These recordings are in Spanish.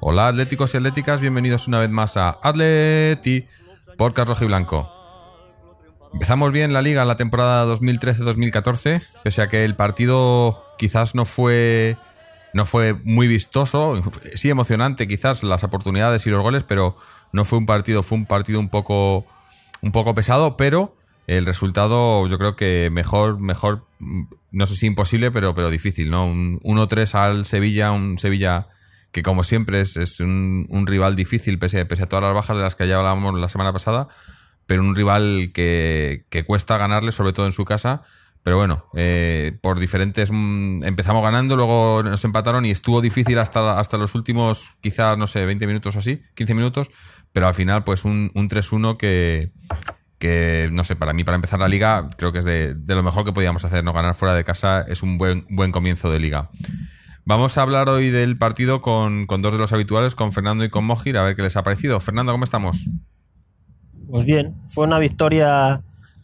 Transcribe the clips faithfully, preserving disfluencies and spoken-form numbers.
Hola atléticos y atléticas, bienvenidos una vez más a Atleti Podcast Rojiblanco. Empezamos bien la liga en la temporada dos mil trece dos mil catorce, pese a que el partido quizás no fue no fue muy vistoso, sí emocionante quizás las oportunidades y los goles, pero no fue un partido, fue un partido un poco un poco pesado, pero el resultado yo creo que mejor mejor no sé si imposible, pero pero difícil, ¿no? Un uno tres al Sevilla, un Sevilla que como siempre es, es un, un rival difícil pese, pese a todas las bajas de las que ya hablábamos la semana pasada, pero un rival que, que cuesta ganarle, sobre todo en su casa. Pero bueno, eh, por diferentes... Mmm, empezamos ganando, luego nos empataron y estuvo difícil hasta, hasta los últimos, quizás, no sé, veinte minutos o así, quince minutos, pero al final pues un, un tres uno que, que, no sé, para mí, para empezar la liga, creo que es de, de lo mejor que podíamos hacer, ¿no? Ganar fuera de casa es un buen, buen comienzo de liga. Vamos a hablar hoy del partido con, con dos de los habituales, con Fernando y con Mojir, a ver qué les ha parecido. Fernando, ¿cómo estamos? Pues bien, fue una victoria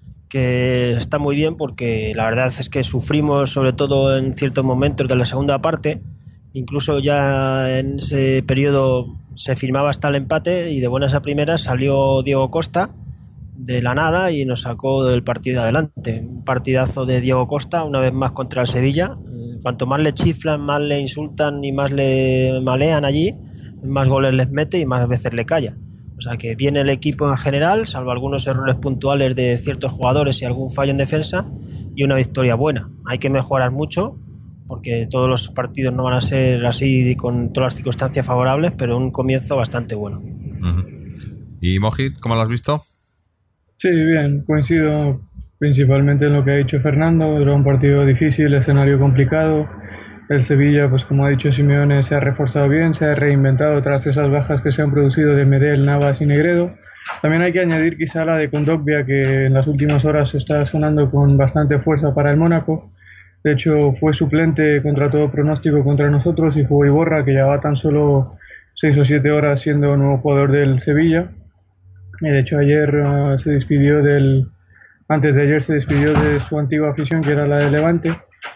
que está muy bien porque la verdad es que sufrimos sobre todo en ciertos momentos de la segunda parte. Incluso ya en ese periodo se firmaba hasta el empate y de buenas a primeras salió Diego Costa de la nada y nos sacó del partido adelante. Un partidazo de Diego Costa, una vez más contra el Sevilla. Cuanto más le chiflan, más le insultan y más le malean allí, más goles les mete y más veces le calla. O sea que viene el equipo en general, salvo algunos errores puntuales de ciertos jugadores y algún fallo en defensa, y una victoria buena. Hay que mejorar mucho porque todos los partidos no van a ser así con todas las circunstancias favorables, pero un comienzo bastante bueno. Uh-huh. ¿Y Mojit, cómo lo has visto? Sí, bien, coincido principalmente en lo que ha dicho Fernando. Era un partido difícil, escenario complicado. El Sevilla, pues como ha dicho Simeone, se ha reforzado bien, se ha reinventado tras esas bajas que se han producido de Medel, Navas y Negredo. También hay que añadir quizá la de Kondogbia, que en las últimas horas está sonando con bastante fuerza para el Mónaco. De hecho, fue suplente contra todo pronóstico contra nosotros y jugó Iborra, que llevaba tan solo seis o siete horas siendo nuevo jugador del Sevilla. Y de hecho ayer uh, se despidió del... Antes de ayer se despidió de su antigua afición, que era la de Levante.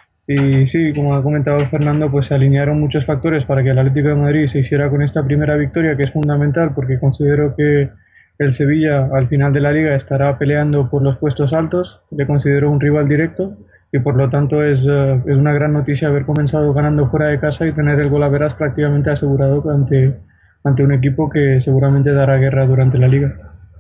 Y sí, como ha comentado Fernando, pues se alinearon muchos factores para que el Atlético de Madrid se hiciera con esta primera victoria, que es fundamental porque considero que el Sevilla al final de la liga estará peleando por los puestos altos. Le considero un rival directo y por lo tanto es, uh, es una gran noticia haber comenzado ganando fuera de casa y tener el golaveras prácticamente asegurado ante, ante un equipo que seguramente dará guerra durante la liga.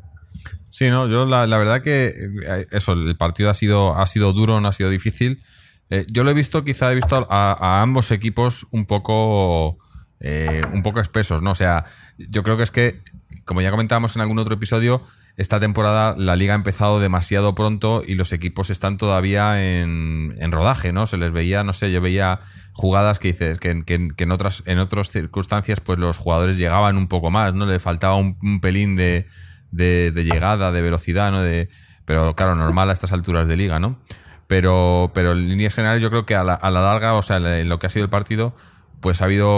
Sí, no, yo la, la verdad que eso, el partido ha sido, ha sido duro, no ha sido difícil. Eh, yo lo he visto, quizá he visto a, a ambos equipos un poco eh, un poco espesos, ¿no? O sea, yo creo que es que, como ya comentábamos en algún otro episodio, esta temporada la liga ha empezado demasiado pronto y los equipos están todavía en, en rodaje, ¿no? Se les veía, no sé, yo veía jugadas que dices que, que, que en otras en otras circunstancias pues los jugadores llegaban un poco más, ¿no? Le faltaba un, un pelín de De, de llegada, de velocidad, ¿no? De, pero claro, normal a estas alturas de liga, ¿no? Pero, pero en líneas generales yo creo que a la, a la larga, o sea, en lo que ha sido el partido, pues ha habido,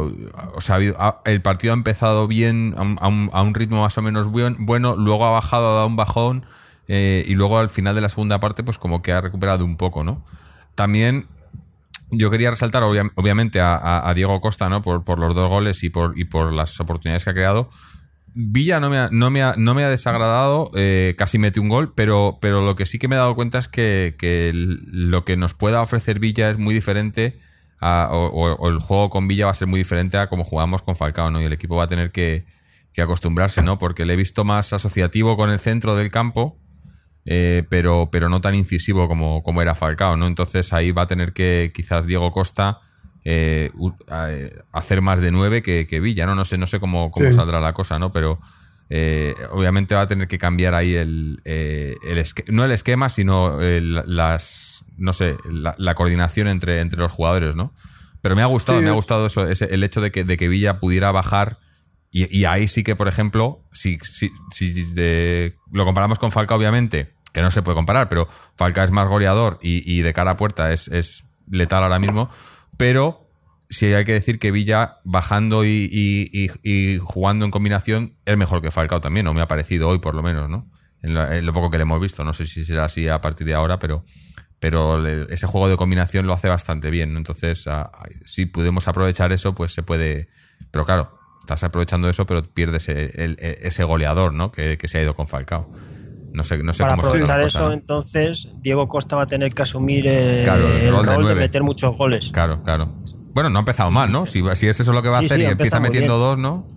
o sea, ha habido, ha, el partido ha empezado bien, a un, a un, a un ritmo más o menos buen, bueno, luego ha bajado, ha dado un bajón, eh, y luego al final de la segunda parte, pues como que ha recuperado un poco, ¿no? También yo quería resaltar, obvia, obviamente, a, a, a Diego Costa, ¿no? Por, por los dos goles y por, y por las oportunidades que ha creado. Villa no me ha, no me ha, no me ha desagradado, eh, casi mete un gol, pero, pero lo que sí que me he dado cuenta es que, que lo que nos pueda ofrecer Villa es muy diferente a, o, o el juego con Villa va a ser muy diferente a como jugamos con Falcao, ¿no? Y el equipo va a tener que, que acostumbrarse, ¿no? Porque le he visto más asociativo con el centro del campo, eh, pero, pero no tan incisivo como, como era Falcao, ¿no? Entonces ahí va a tener que quizás Diego Costa Eh, eh, hacer más de nueve que, que Villa, ¿no? No sé, no sé cómo, cómo sí. saldrá la cosa, ¿no? Pero eh, obviamente va a tener que cambiar ahí el, eh, el esque- no el esquema, sino el, las, no sé, la, la coordinación entre, entre los jugadores, ¿no? Pero me ha gustado, sí. me ha gustado eso, ese, el hecho de que, de que Villa pudiera bajar y, y ahí sí que, por ejemplo, si, si, si de, lo comparamos con Falcao, obviamente, que no se puede comparar, pero Falcao es más goleador y, y de cara a puerta es, es letal ahora mismo. Pero sí hay que decir que Villa, bajando y, y, y, y jugando en combinación, es mejor que Falcao también, o me ha parecido hoy por lo menos, ¿no? En lo, en lo poco que le hemos visto. No sé si será así a partir de ahora, pero, pero le, ese juego de combinación lo hace bastante bien, ¿no? Entonces, a, a, si podemos aprovechar eso, pues se puede... Pero claro, estás aprovechando eso, pero pierdes el, el, ese goleador, ¿no? Que, que se ha ido con Falcao. No sé, no sé Para cómo aprovechar cosa, eso, ¿no? entonces, Diego Costa va a tener que asumir el, Claro, el el rol rol de de, nueve. meter muchos goles. Claro, claro. Bueno, no ha empezado mal, ¿no? Si, si es eso lo que va a Sí, hacer sí, y ha empieza empezado muy metiendo bien. dos, ¿no?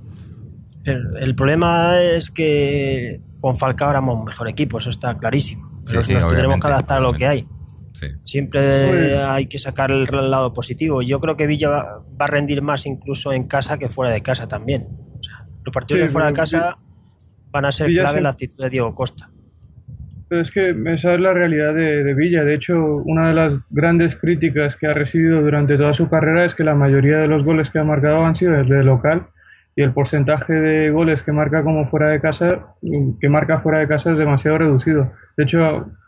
Pero el problema es que con Falcao éramos un mejor equipo, eso está clarísimo. Sí, Pero sí, nos tendremos obviamente, que adaptar a lo que hay. Sí. Siempre hay que sacar el lado positivo. Yo creo que Villa va, va a rendir más incluso en casa que fuera de casa también. O sea, los partidos Sí, de fuera de pero casa van a ser Villa clave sí. la actitud de Diego Costa. Pero es que esa es la realidad de, de Villa. De hecho, una de las grandes críticas que ha recibido durante toda su carrera es que la mayoría de los goles que ha marcado han sido desde local y el porcentaje de goles que marca como fuera de casa, que marca fuera de casa es demasiado reducido. De hecho,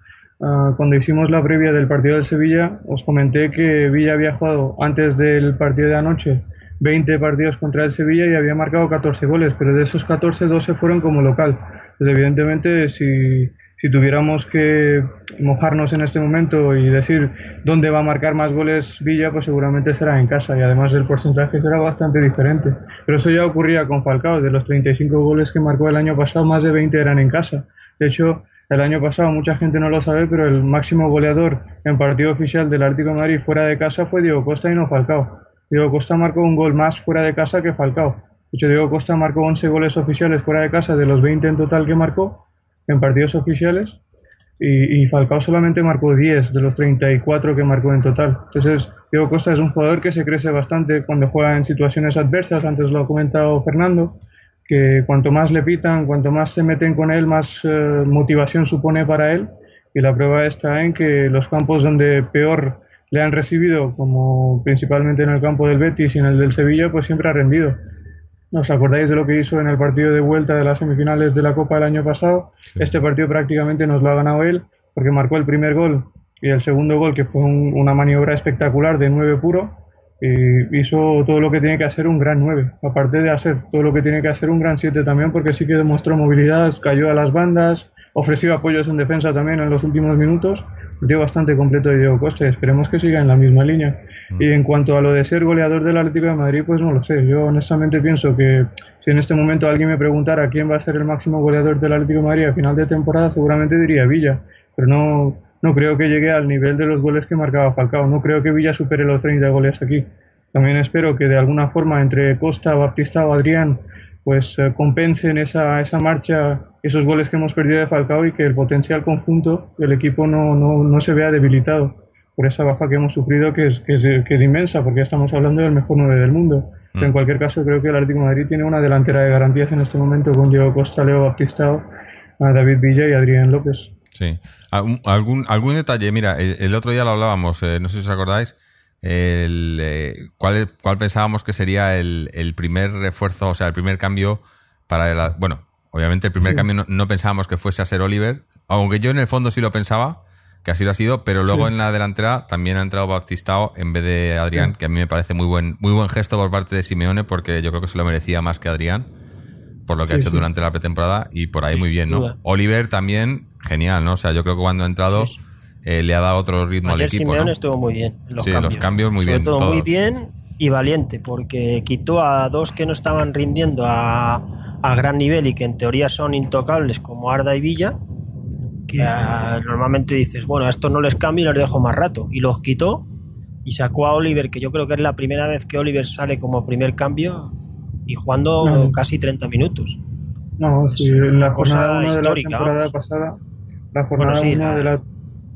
uh, cuando hicimos la previa del partido del Sevilla, os comenté que Villa había jugado antes del partido de anoche veinte partidos contra el Sevilla y había marcado catorce goles, pero de esos catorce, doce fueron como local. Entonces, evidentemente, si... Si tuviéramos que mojarnos en este momento y decir dónde va a marcar más goles Villa, pues seguramente será en casa y además el porcentaje será bastante diferente. Pero eso ya ocurría con Falcao, de los treinta y cinco goles que marcó el año pasado, más de veinte eran en casa. De hecho, el año pasado, mucha gente no lo sabe, pero el máximo goleador en partido oficial del Atlético de Madrid fuera de casa fue Diego Costa y no Falcao. Diego Costa marcó un gol más fuera de casa que Falcao. De hecho, Diego Costa marcó once goles oficiales fuera de casa de los veinte en total que marcó en partidos oficiales y, y Falcao solamente marcó diez de los treinta y cuatro que marcó en total. Entonces, Diego Costa es un jugador que se crece bastante cuando juega en situaciones adversas, antes lo ha comentado Fernando, que cuanto más le pitan, cuanto más se meten con él, más eh, motivación supone para él, y la prueba está en que los campos donde peor le han recibido, como principalmente en el campo del Betis y en el del Sevilla, pues siempre ha rendido. ¿Os acordáis de lo que hizo en el partido de vuelta de las semifinales de la Copa del año pasado? Sí. Este partido prácticamente nos lo ha ganado él porque marcó el primer gol y el segundo gol, que fue un, una maniobra espectacular de nueve puro, y hizo todo lo que tiene que hacer un gran nueve, aparte de hacer todo lo que tiene que hacer un gran siete también, porque sí que demostró movilidad, cayó a las bandas, ofreció apoyos en defensa también en los últimos minutos. Dio bastante completo de Diego Costa y esperemos que siga en la misma línea. Mm. Y en cuanto a lo de ser goleador del Atlético de Madrid, pues no lo sé. Yo honestamente pienso que si en este momento alguien me preguntara quién va a ser el máximo goleador del Atlético de Madrid a final de temporada, seguramente diría Villa, pero no, no creo que llegue al nivel de los goles que marcaba Falcao. No creo que Villa supere los treinta goles aquí. También espero que de alguna forma entre Costa, Baptista o Adrián pues eh, compensen esa, esa marcha, esos goles que hemos perdido de Falcao, y que el potencial conjunto del equipo no, no, no se vea debilitado por esa baja que hemos sufrido, que es, que es, que es inmensa, porque estamos hablando del mejor nueve del mundo. Mm. Pero en cualquier caso, creo que el Atlético de Madrid tiene una delantera de garantías en este momento con Diego Costa, Leo Baptistao, David Villa y Adrián López. Sí. ¿Algún, algún detalle? Mira, el, el otro día lo hablábamos, eh, no sé si os acordáis, el, eh, ¿cuál, cuál pensábamos que sería el, el primer refuerzo, o sea, el primer cambio para el... Bueno, obviamente el primer sí. cambio no, no pensábamos que fuese a ser Oliver, aunque yo en el fondo sí lo pensaba, que así lo ha sido, pero luego sí. en la delantera también ha entrado Baptistao en vez de Adrián, sí. que a mí me parece muy buen muy buen gesto por parte de Simeone, porque yo creo que se lo merecía más que Adrián, por lo que sí, ha hecho sí. durante la pretemporada, y por ahí sí, muy bien, ¿no? Duda. Oliver también, genial, ¿no? O sea, yo creo que cuando ha entrado... Sí, sí. Eh, le ha dado otro ritmo Ayer al equipo, Simeone ¿no? estuvo muy bien en los sí, cambios. los cambios muy Sobre bien. todo todos. muy bien y valiente, porque quitó a dos que no estaban rindiendo a, a gran nivel y que en teoría son intocables, como Arda y Villa, que a, normalmente dices, bueno, a estos no les cambio y los dejo más rato. Y los quitó y sacó a Oliver, que yo creo que es la primera vez que Oliver sale como primer cambio y jugando no. casi treinta minutos. No, es sí, en la cosa jornada histórica. De la temporada pasada, la jornada bueno, sí, la... de la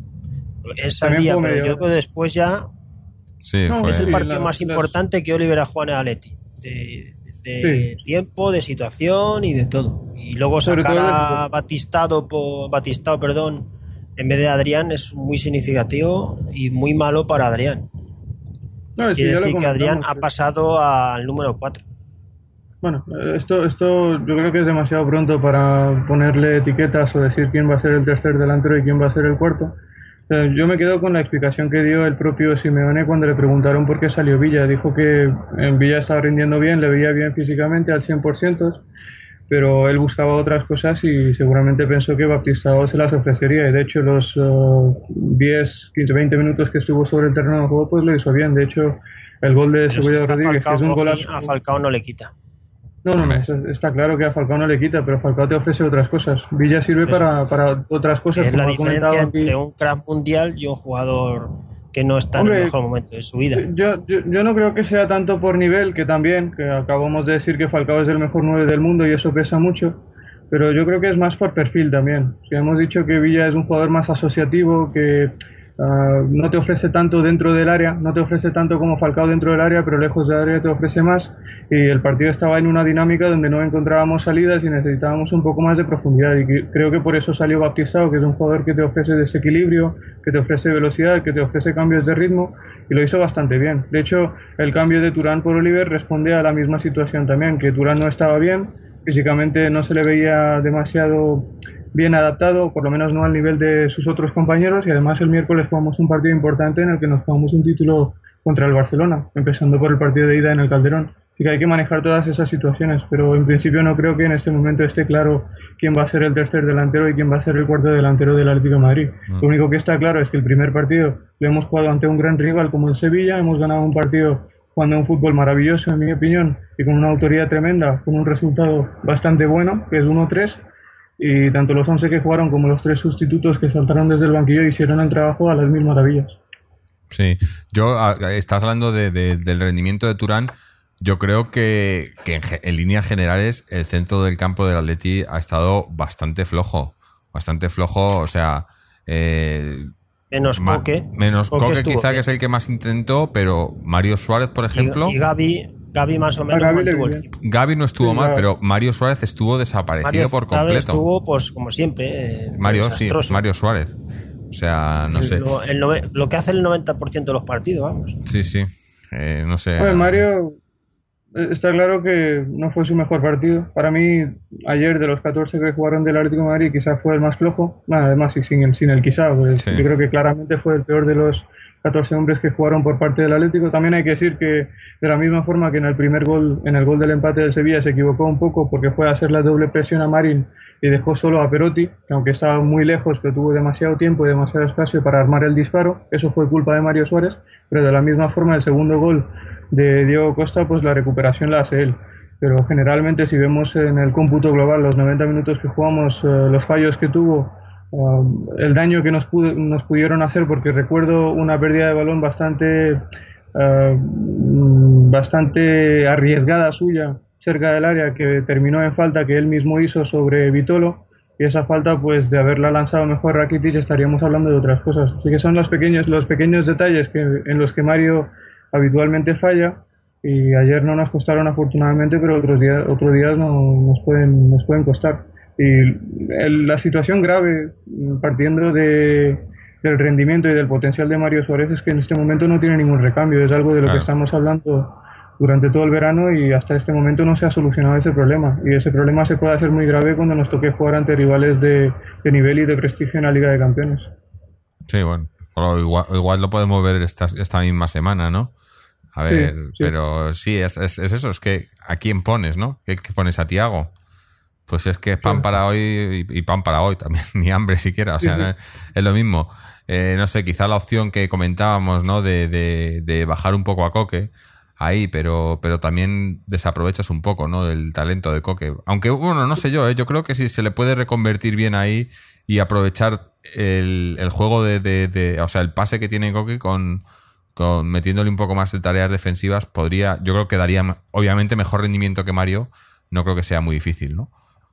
es al día, pero yo creo que después ya sí, no, fue... es el partido sí, la, más la... importante que Oliver ha jugado en el Atleti, de, de sí. tiempo, de situación y de todo. Y luego sacar a Batistado por, Batistao, perdón, en vez de Adrián es muy significativo y muy malo para Adrián. No, Quiere decir que Adrián ha pasado al número cuatro. Bueno, esto, esto yo creo que es demasiado pronto para ponerle etiquetas o decir quién va a ser el tercer delantero y quién va a ser el cuarto. Yo me quedo con la explicación que dio el propio Simeone cuando le preguntaron por qué salió Villa. Dijo que en Villa estaba rindiendo bien, le veía bien físicamente al cien por ciento, pero él buscaba otras cosas y seguramente pensó que Baptistao se las ofrecería. Y de hecho los uh, diez, quince, veinte minutos que estuvo sobre el terreno de juego pues lo hizo bien. De hecho el gol de Seguridad Rodríguez, que es un golazo. A Falcao no le quita. No, no, no, está claro que a Falcao no le quita, pero Falcao te ofrece otras cosas. Villa sirve para, para otras cosas. Es la diferencia entre un crack mundial y un jugador que no está Hombre, en el mejor momento de su vida. Yo, yo, yo no creo que sea tanto por nivel, que también, que acabamos de decir que Falcao es el mejor nueve del mundo y eso pesa mucho, pero yo creo que es más por perfil también. Si hemos dicho que Villa es un jugador más asociativo, que uh, no te ofrece tanto dentro del área, no te ofrece tanto como Falcao dentro del área, pero lejos del área te ofrece más, y el partido estaba en una dinámica donde no encontrábamos salidas y necesitábamos un poco más de profundidad, y que, creo que por eso salió Baptistao, que es un jugador que te ofrece desequilibrio, que te ofrece velocidad, que te ofrece cambios de ritmo, y lo hizo bastante bien. De hecho, el cambio de Thuram por Oliver responde a la misma situación también, que Thuram no estaba bien, físicamente no se le veía demasiado bien adaptado, por lo menos no al nivel de sus otros compañeros, y además el miércoles jugamos un partido importante en el que nos jugamos un título contra el Barcelona, empezando por el partido de ida en el Calderón. Así que hay que manejar todas esas situaciones, pero en principio no creo que en este momento esté claro quién va a ser el tercer delantero y quién va a ser el cuarto delantero del Atlético de Madrid. Mm. Lo único que está claro es que el primer partido lo hemos jugado ante un gran rival como el Sevilla, hemos ganado un partido jugando un fútbol maravilloso, en mi opinión, y con una autoridad tremenda, con un resultado bastante bueno, que es uno tres, y tanto los once que jugaron como los tres sustitutos que saltaron desde el banquillo hicieron el trabajo a las mil maravillas. Sí, yo, estás hablando de, de, del rendimiento de Thuram. Yo creo que, que en, en líneas generales el centro del campo del Atleti ha estado bastante flojo, bastante flojo, o sea... Eh, menos ma, Coque. Menos Coque, Coque quizá bien. Que es el que más intentó, pero Mario Suárez, por ejemplo... Y, y Gavi, Gavi más o menos Gavi mantuvo el equipo. Gavi no estuvo sí, mal, pero Mario Suárez estuvo desaparecido Mario por completo. estuvo, pues como siempre, eh, Mario, desastroso. sí, Mario Suárez. O sea, no sé. Lo, el nove, lo que hace el noventa por ciento de los partidos, vamos. Sí, sí. Eh, no sé. Bueno, Mario... Está claro que no fue su mejor partido. Para mí, ayer de los catorce que jugaron del Atlético de Madrid, quizás fue el más flojo. Nada, además, y sin el, sin el quizá, pues sí. Yo creo que claramente fue el peor de los catorce hombres que jugaron por parte del Atlético. También hay que decir que, de la misma forma que en el primer gol, en el gol del empate del Sevilla, se equivocó un poco porque fue a hacer la doble presión a Marín y dejó solo a Perotti, que aunque estaba muy lejos, pero tuvo demasiado tiempo y demasiado espacio para armar el disparo. Eso fue culpa de Mario Suárez, pero de la misma forma el segundo gol de Diego Costa, pues la recuperación la hace él. Pero generalmente, si vemos en el cómputo global los noventa minutos que jugamos, eh, los fallos que tuvo, uh, el daño que nos, pudo, nos pudieron hacer, porque recuerdo una pérdida de balón bastante uh, bastante arriesgada suya cerca del área, que terminó en falta que él mismo hizo sobre Vitolo, y esa falta, pues de haberla lanzado mejor Rakitic, estaríamos hablando de otras cosas. Así que son los pequeños, los pequeños detalles que, en los que Mario habitualmente falla, y ayer no nos costaron afortunadamente, pero otros días, otros días no, nos, pueden, nos pueden costar. Y el, la situación grave, partiendo de, del rendimiento y del potencial de Mario Suárez, es que en este momento no tiene ningún recambio. Es algo de lo claro. que estamos hablando durante todo el verano, y hasta este momento no se ha solucionado ese problema. Y ese problema se puede hacer muy grave cuando nos toque jugar ante rivales de, de nivel y de prestigio en la Liga de Campeones. Sí, bueno. O igual, igual lo podemos ver esta, esta misma semana, ¿no? A ver, sí, sí. pero sí, es, es, es eso, es que ¿a quién pones, no? ¿Qué, qué pones a Thiago? Pues es que es pan sí. para hoy y, y pan para hoy también, ni hambre siquiera, o sea, sí, sí. Es, es lo mismo. Eh, no sé, quizá la opción que comentábamos, ¿no? De, de, de bajar un poco a Coque ahí, pero, pero también desaprovechas un poco, ¿no? El talento de Coque. Aunque, bueno, no sé yo, ¿eh? Yo creo que si se le puede reconvertir bien ahí y aprovechar el, el juego de, de, de, o sea, el pase que tiene Coque con, con metiéndole un poco más de tareas defensivas, podría, yo creo que daría, obviamente, mejor rendimiento que Mario. No creo que sea muy difícil, ¿no?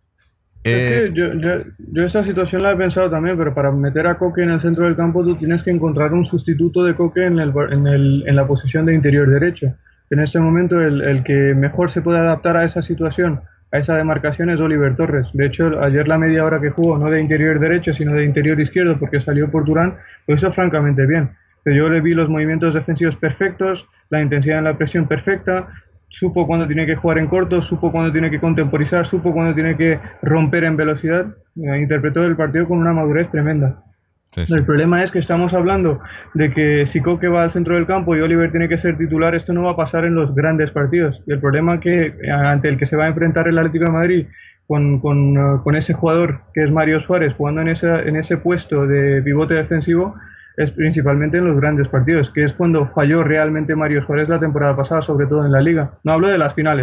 Eh, yo, yo, yo esta situación la he pensado también, pero para meter a Coque en el centro del campo tú tienes que encontrar un sustituto de Coque en, el, en, el, en la posición de interior derecho. En este momento el, el que mejor se puede adaptar a esa situación, a esa demarcación, es Oliver Torres. De hecho, ayer la media hora que jugó, no de interior derecho, sino de interior izquierdo, porque salió por Thuram, lo hizo francamente bien. Pero yo le vi los movimientos defensivos perfectos, la intensidad en la presión perfecta, supo cuándo tiene que jugar en corto, supo cuándo tiene que contemporizar, supo cuándo tiene que romper en velocidad. Eh, interpretó el partido con una madurez tremenda. Sí, sí. El problema es que estamos hablando de que si Coque va al centro del campo y Oliver tiene que ser titular, esto no va a pasar en los grandes partidos. Y el problema que ante el que se va a enfrentar el Atlético de Madrid con, con, uh, con ese jugador que es Mario Suárez jugando en, esa, en ese puesto de pivote defensivo, es principalmente en los grandes partidos, que es cuando falló realmente Mario Suárez la temporada pasada, sobre todo en la Liga. No hablo de las finales, ¿eh?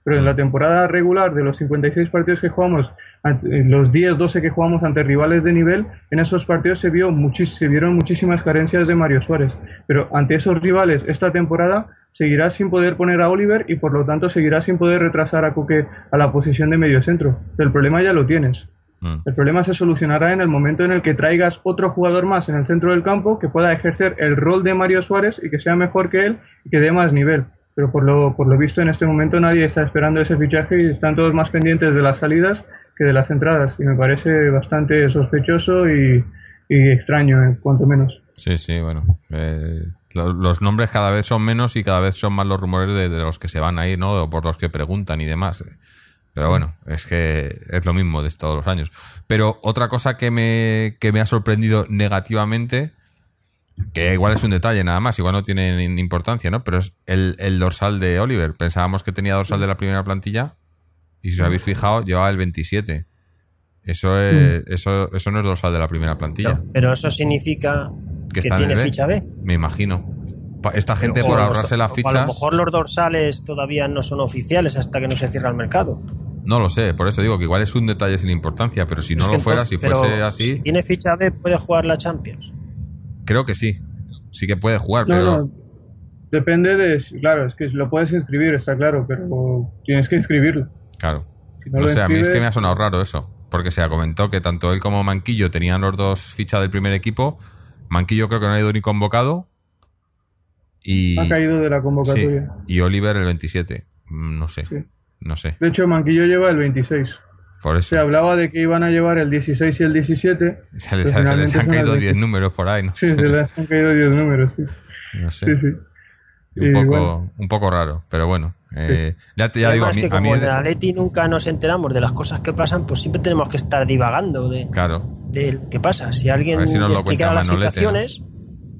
Pero en la temporada regular, de los cincuenta y seis partidos que jugamos, los diez doce que jugamos ante rivales de nivel, en esos partidos se, vio muchis, se vieron muchísimas carencias de Mario Suárez. Pero ante esos rivales, esta temporada seguirá sin poder poner a Oliver y por lo tanto seguirá sin poder retrasar a Coque a la posición de mediocentro. Pero el problema ya lo tienes. Mm. El problema se solucionará en el momento en el que traigas otro jugador más en el centro del campo que pueda ejercer el rol de Mario Suárez y que sea mejor que él y que dé más nivel. Pero por lo, por lo visto en este momento nadie está esperando ese fichaje y están todos más pendientes de las salidas que de las entradas. Y me parece bastante sospechoso y, y extraño, eh, cuanto menos. Sí, sí, bueno. Eh, lo, los nombres cada vez son menos y cada vez son más los rumores de, de los que se van a ir, ¿no? O por los que preguntan y demás. Pero bueno, es que es lo mismo de todos los años. Pero otra cosa que me, que me ha sorprendido negativamente, que igual es un detalle nada más, igual no tiene importancia, ¿no? Pero es el, el dorsal de Oliver. Pensábamos que tenía dorsal de la primera plantilla y si os habéis fijado, llevaba el veintisiete. Eso es, eso, eso no es dorsal de la primera plantilla. No, pero eso significa que, que tiene ficha B. Me imagino. Esta gente, pero, por ahorrarse las fichas... A lo mejor los dorsales todavía no son oficiales hasta que no se cierra el mercado. No lo sé, por eso digo que igual es un detalle sin importancia, pero si no lo fuera, si fuese así... Si tiene ficha B, ¿puede jugar la Champions? Creo que sí, sí que puede jugar, no, pero... No. Depende de... Claro, es que lo puedes inscribir, está claro, pero tienes que inscribirlo. Claro. Si no, no sé, inscribes... a mí es que me ha sonado raro eso, porque se ha comentado que tanto él como Manquillo tenían los dos fichas del primer equipo. Manquillo creo que no ha ido ni convocado. Y... Ha caído de la convocatoria. Sí, y Oliver el veintisiete. No sé, sí. no sé. De hecho, Manquillo lleva el veintiséis. Por eso. Se hablaba de que iban a llevar el dieciséis y el diecisiete. Se les, se les han caído diez números por ahí, ¿no? Sí, se les han caído diez números, sí. No sé. Sí, sí. Un, y poco, bueno. un poco raro, pero bueno. Eh, sí. Ya, te, ya digo, a mí, que a como mí en el Atleti nunca nos enteramos de las cosas que pasan, pues siempre tenemos que estar divagando de, claro. de qué pasa. Si alguien si nos explicara las Manolete, situaciones... ¿no?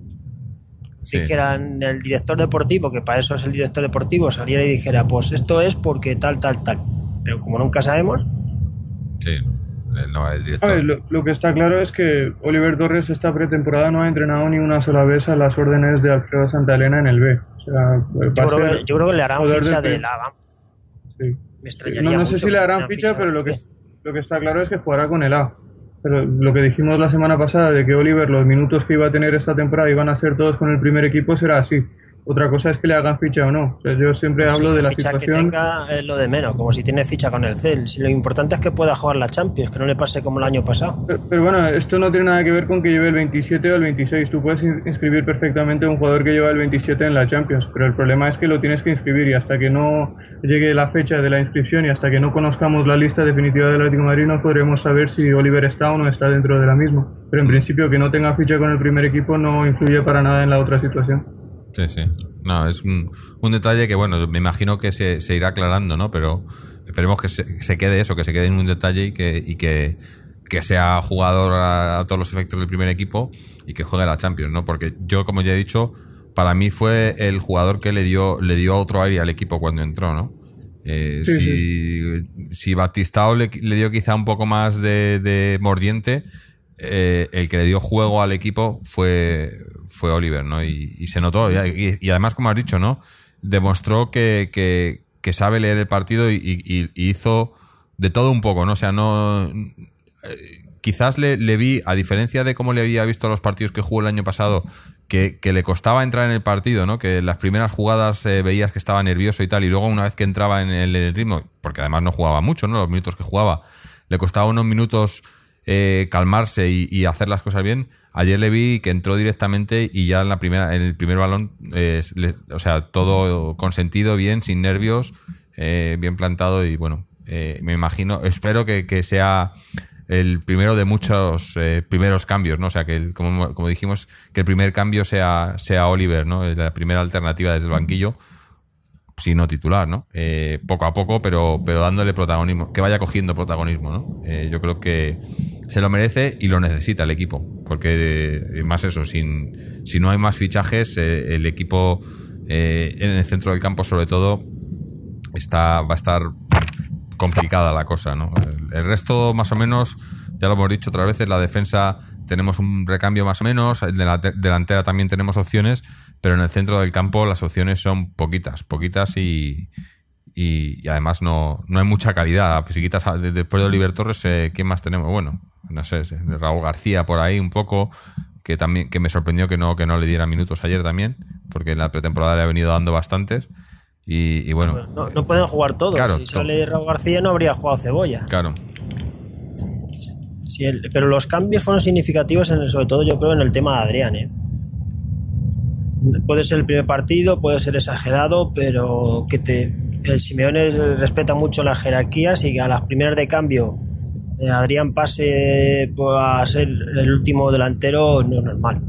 Sí. Dijeran el director deportivo, que para eso es el director deportivo, saliera y dijera, pues esto es porque tal, tal, tal. Pero como nunca sabemos... Sí, no, el director... A ver, lo, lo que está claro es que Oliver Torres esta pretemporada no ha entrenado ni una sola vez a las órdenes de Alfredo Santalena en el B. O sea, yo, creo que, yo creo que le harán ficha de la... Sí. Me extrañaría no, no mucho sé si le harán ficha, ficha pero lo que, lo que está claro es que jugará con el A. Pero lo que dijimos la semana pasada de que Oliver los minutos que iba a tener esta temporada iban a ser todos con el primer equipo será así. Otra cosa es que le hagan ficha o no. O sea, yo siempre hablo si de la ficha situación... que tenga es lo de menos, como si tiene ficha con el C E L. Si lo importante es que pueda jugar la Champions, que no le pase como el año pasado. Pero, pero bueno, esto no tiene nada que ver con que lleve el veintisiete o el veintiséis. Tú puedes inscribir perfectamente a un jugador que lleva el veintisiete en la Champions, pero el problema es que lo tienes que inscribir y hasta que no llegue la fecha de la inscripción y hasta que no conozcamos la lista definitiva del Atlético de Madrid no podremos saber si Oliver está o no está dentro de la misma. Pero en principio que no tenga ficha con el primer equipo no influye para nada en la otra situación. Sí, sí. No, es un, un detalle que, bueno, me imagino que se, se irá aclarando, ¿no? Pero esperemos que se, que se quede eso, que se quede en un detalle y que, y que, que sea jugador a, a todos los efectos del primer equipo y que juegue la Champions, ¿no? Porque yo, como ya he dicho, para mí fue el jugador que le dio, le dio otro aire al equipo cuando entró, ¿no? Eh, sí, si, sí. si Batistao le, le dio quizá un poco más de, de mordiente, eh, el que le dio juego al equipo fue, fue Oliver, ¿no? Y, y se notó, y, y además, como has dicho, ¿no? Demostró que, que, que sabe leer el partido y, y, y hizo de todo un poco, ¿no? O sea, no... Eh, quizás le, le vi, a diferencia de cómo le había visto los partidos que jugó el año pasado, que, que le costaba entrar en el partido, ¿no? Que en las primeras jugadas eh, veías que estaba nervioso y tal, y luego una vez que entraba en el, en el ritmo, porque además no jugaba mucho, ¿no? Los minutos que jugaba, le costaba unos minutos eh, calmarse y, y hacer las cosas bien. Ayer le vi que entró directamente y ya en la primera, en el primer balón, eh, le, o sea, todo con sentido, bien, sin nervios, eh, bien plantado y bueno, eh, me imagino, espero que, que sea el primero de muchos eh, primeros cambios, ¿no? O sea, que el, como, como dijimos, que el primer cambio sea, sea Oliver, ¿no? La primera alternativa desde el banquillo, si no titular, ¿no? Eh, poco a poco, pero, pero dándole protagonismo, que vaya cogiendo protagonismo, ¿no? Eh, yo creo que se lo merece y lo necesita el equipo, porque eh, más eso, sin, si no hay más fichajes, eh, el equipo eh, en el centro del campo, sobre todo, está, va a estar complicada la cosa, ¿no? El, el resto, más o menos, ya lo hemos dicho otras veces, la defensa tenemos un recambio más o menos, en la delantera también tenemos opciones, pero en el centro del campo las opciones son poquitas, poquitas y, y, y además no, no hay mucha calidad. Pues si quitas a, después de Oliver Torres, eh, ¿quién más tenemos? Bueno, no sé, Raúl García por ahí un poco, que también que me sorprendió que no que no le diera minutos ayer también, porque en la pretemporada le ha venido dando bastantes. Y, y bueno, no, no pueden jugar todos. Claro, si sale Raúl García no habría jugado Cebolla. Claro. Sí, el, pero los cambios fueron significativos, en el, sobre todo yo creo en el tema de Adrián. ¿eh? Puede ser el primer partido, puede ser exagerado, pero que te el Simeone respeta mucho las jerarquías y que a las primeras de cambio eh, Adrián pase a ser el último delantero no es normal.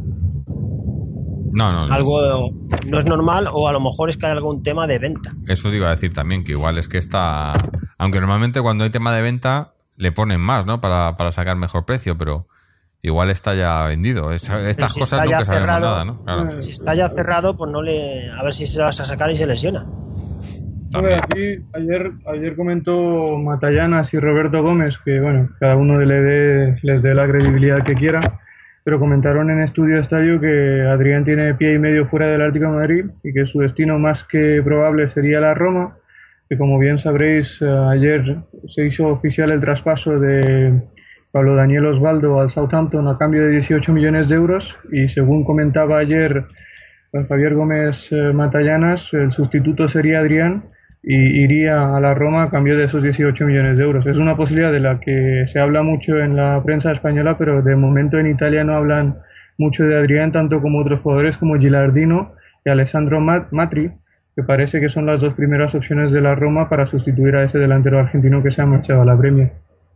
No, no, no. Algo no es normal, o a lo mejor es que hay algún tema de venta. Eso te iba a decir también, que igual es que está... Aunque normalmente cuando hay tema de venta le ponen más, ¿no? Para, para sacar mejor precio, pero igual está ya vendido. Esta, estas si cosas nunca cerrado, sabemos nada, ¿no? Claro. Si está ya cerrado, pues no le... A ver si se vas a sacar y se lesiona. Hombre, aquí ayer, ayer comentó Matallanas y Roberto Gómez que, bueno, cada uno le dé, les dé la credibilidad que quiera, pero comentaron en Estudio Estadio que Adrián tiene pie y medio fuera del Atlético de Madrid y que su destino más que probable sería la Roma, que como bien sabréis, ayer se hizo oficial el traspaso de Pablo Daniel Osvaldo al Southampton a cambio de dieciocho millones de euros, y según comentaba ayer Javier Gómez Matallanas, el sustituto sería Adrián y iría a la Roma a cambio de esos dieciocho millones de euros. Es una posibilidad de la que se habla mucho en la prensa española, pero de momento en Italia no hablan mucho de Adrián, tanto como otros jugadores como Gilardino y Alessandro Matri, que parece que son las dos primeras opciones de la Roma para sustituir a ese delantero argentino que se ha marchado a la Premier.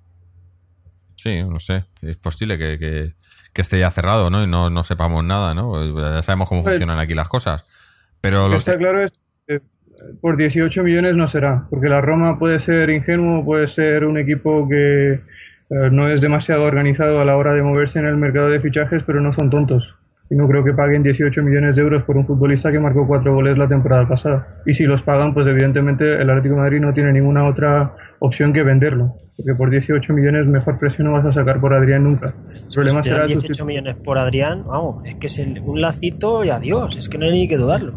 Sí, no sé, es posible que, que, que esté ya cerrado, ¿no? Y no, no sepamos nada, ¿no? Ya sabemos cómo pues, funcionan aquí las cosas. Pero lo que lo está que... claro es que por dieciocho millones no será, porque la Roma puede ser ingenuo, puede ser un equipo que eh, no es demasiado organizado a la hora de moverse en el mercado de fichajes, pero no son tontos. Y no creo que paguen dieciocho millones de euros por un futbolista que marcó cuatro goles la temporada pasada. Y si los pagan, pues evidentemente el Atlético de Madrid no tiene ninguna otra opción que venderlo. Porque por dieciocho millones mejor precio no vas a sacar por Adrián nunca. El problema si será el dieciocho millones por Adrián, vamos, es que es el, un lacito y adiós. Es que no hay ni que dudarlo.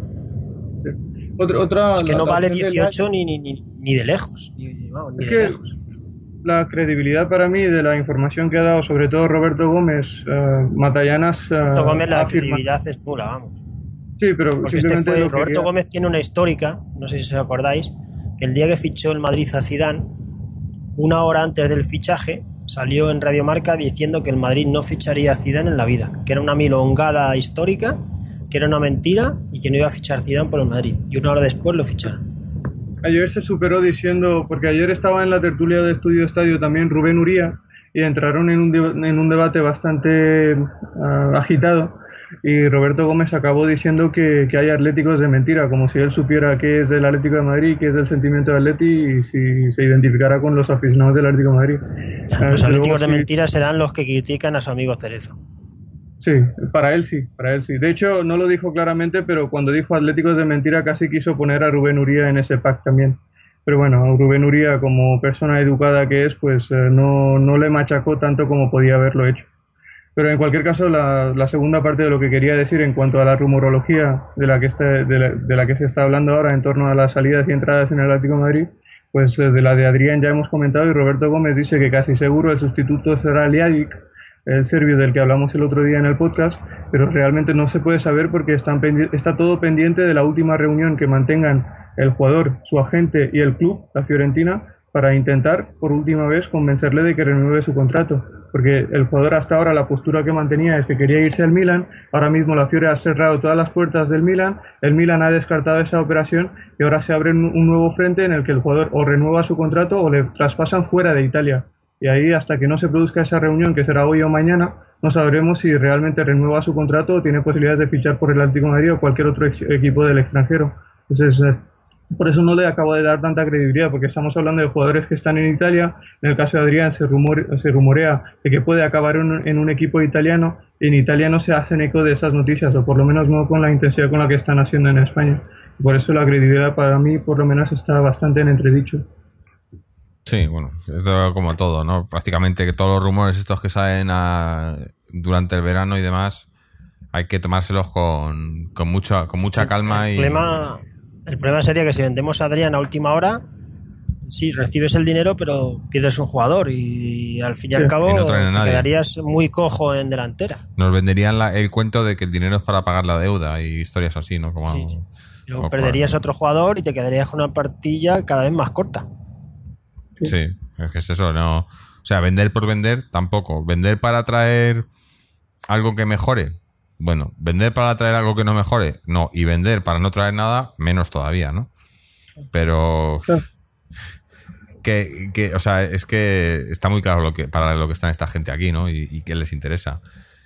Otra, otra, es que la, no la vale opción dieciocho ni, ni, ni, ni de lejos. Ni, vamos, ni es de que lejos. La credibilidad para mí de la información que ha dado sobre todo Roberto Gómez, uh, Matallanas... Uh, Roberto Gómez la afirma... credibilidad es pura, vamos. Sí, pero porque simplemente este fue, lo Roberto quería... Gómez tiene una histórica, no sé si os acordáis, que el día que fichó el Madrid a Zidane, una hora antes del fichaje, salió en Radio Marca diciendo que el Madrid no ficharía a Zidane en la vida, que era una milongada histórica, que era una mentira y que no iba a fichar Zidane por el Madrid. Y una hora después lo ficharon. Ayer se superó diciendo, porque ayer estaba en la tertulia de Estudio Estadio también Rubén Uría, y entraron en un, de, en un debate bastante uh, agitado, y Roberto Gómez acabó diciendo que, que hay atléticos de mentira, como si él supiera qué es del Atlético de Madrid, qué es del sentimiento de Atleti, y si se identificara con los aficionados del Atlético de Madrid. Los uh, atléticos luego, de sí, mentira serán los que critican a su amigo Cerezo. Sí, para él sí, para él sí. De hecho, no lo dijo claramente, pero cuando dijo Atléticos de mentira casi quiso poner a Rubén Uría en ese pack también. Pero bueno, Rubén Uría, como persona educada que es, pues eh, no, no le machacó tanto como podía haberlo hecho. Pero en cualquier caso, la, la segunda parte de lo que quería decir en cuanto a la rumorología de la, que está, de, la, de la que se está hablando ahora en torno a las salidas y entradas en el Atlético de Madrid, pues eh, de la de Adrián ya hemos comentado, y Roberto Gómez dice que casi seguro el sustituto será Ljajic, el serbio del que hablamos el otro día en el podcast, pero realmente no se puede saber porque están pendi- está todo pendiente de la última reunión que mantengan el jugador, su agente y el club, la Fiorentina, para intentar por última vez convencerle de que renueve su contrato, porque el jugador hasta ahora la postura que mantenía es que quería irse al Milan. Ahora mismo la Fiore ha cerrado todas las puertas del Milan, el Milan ha descartado esa operación y ahora se abre un nuevo frente en el que el jugador o renueva su contrato o le traspasan fuera de Italia. Y ahí, hasta que no se produzca esa reunión, que será hoy o mañana, no sabremos si realmente renueva su contrato o tiene posibilidades de fichar por el Atlético de Madrid o cualquier otro ex- equipo del extranjero. Entonces, eh, por eso no le acabo de dar tanta credibilidad, porque estamos hablando de jugadores que están en Italia. En el caso de Adrián se, rumore, se rumorea de que puede acabar en, en un equipo italiano, y en Italia no se hacen eco de esas noticias, o por lo menos no con la intensidad con la que están haciendo en España. Por eso la credibilidad para mí, por lo menos, está bastante en entredicho. Sí, bueno, es como todo, ¿no? Prácticamente que todos los rumores estos que salen a, durante el verano y demás, hay que tomárselos con, con, mucha, con mucha calma. El y problema, El problema sería que si vendemos a Adrián a última hora, sí, recibes el dinero, pero pierdes un jugador y al fin y al Sí. cabo Y no traen a te nadie. quedarías muy cojo en delantera. Nos venderían la- el cuento de que el dinero es para pagar la deuda y historias así, ¿no? Como, Sí, sí. Luego como- perderías a otro jugador y te quedarías con una partilla cada vez más corta. Sí, es que es eso, no. O sea, vender por vender tampoco. Vender para traer algo que mejore. Bueno, vender para traer algo que no mejore, no. Y vender para no traer nada, menos todavía, ¿no? Pero Claro. que, que, o sea, es que está muy claro lo que para lo que está esta gente aquí, ¿no? Y, y que les interesa.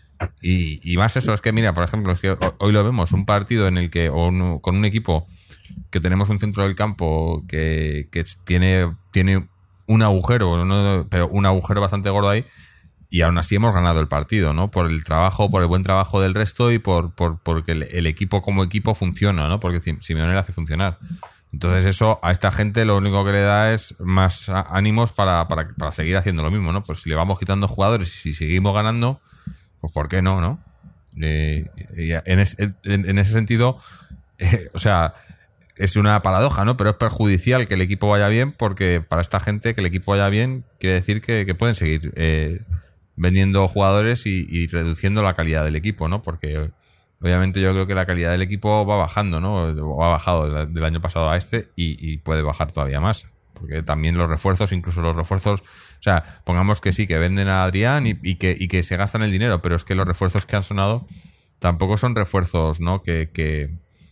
Y, y más eso, es que mira, por ejemplo, es que ho- hoy lo vemos, un partido en el que, o un- con un equipo que tenemos un centro del campo que, que tiene, tiene un agujero, ¿no? Pero un agujero bastante gordo ahí, y aún así hemos ganado el partido, ¿no? Por el trabajo, por el buen trabajo del resto y por, por porque el, el equipo como equipo funciona, ¿no? Porque Sim- Simeone le hace funcionar. Entonces eso a esta gente lo único que le da es más á- ánimos para, para, para seguir haciendo lo mismo, ¿no? Pues si le vamos quitando jugadores y si seguimos ganando, pues ¿por qué no, no? Eh, y en, es- en- en ese sentido, eh, o sea, es una paradoja, ¿no? Pero es perjudicial que el equipo vaya bien porque para esta gente que el equipo vaya bien quiere decir que, que pueden seguir eh, vendiendo jugadores y, y reduciendo la calidad del equipo, ¿no? Porque obviamente yo creo que la calidad del equipo va bajando, ¿no? O ha bajado del, del año pasado a este y, y puede bajar todavía más. Porque también los refuerzos, incluso los refuerzos, o sea, pongamos que sí, que venden a Adrián y, y que, y que se gastan el dinero, pero es que los refuerzos que han sonado tampoco son refuerzos, ¿no? Que, que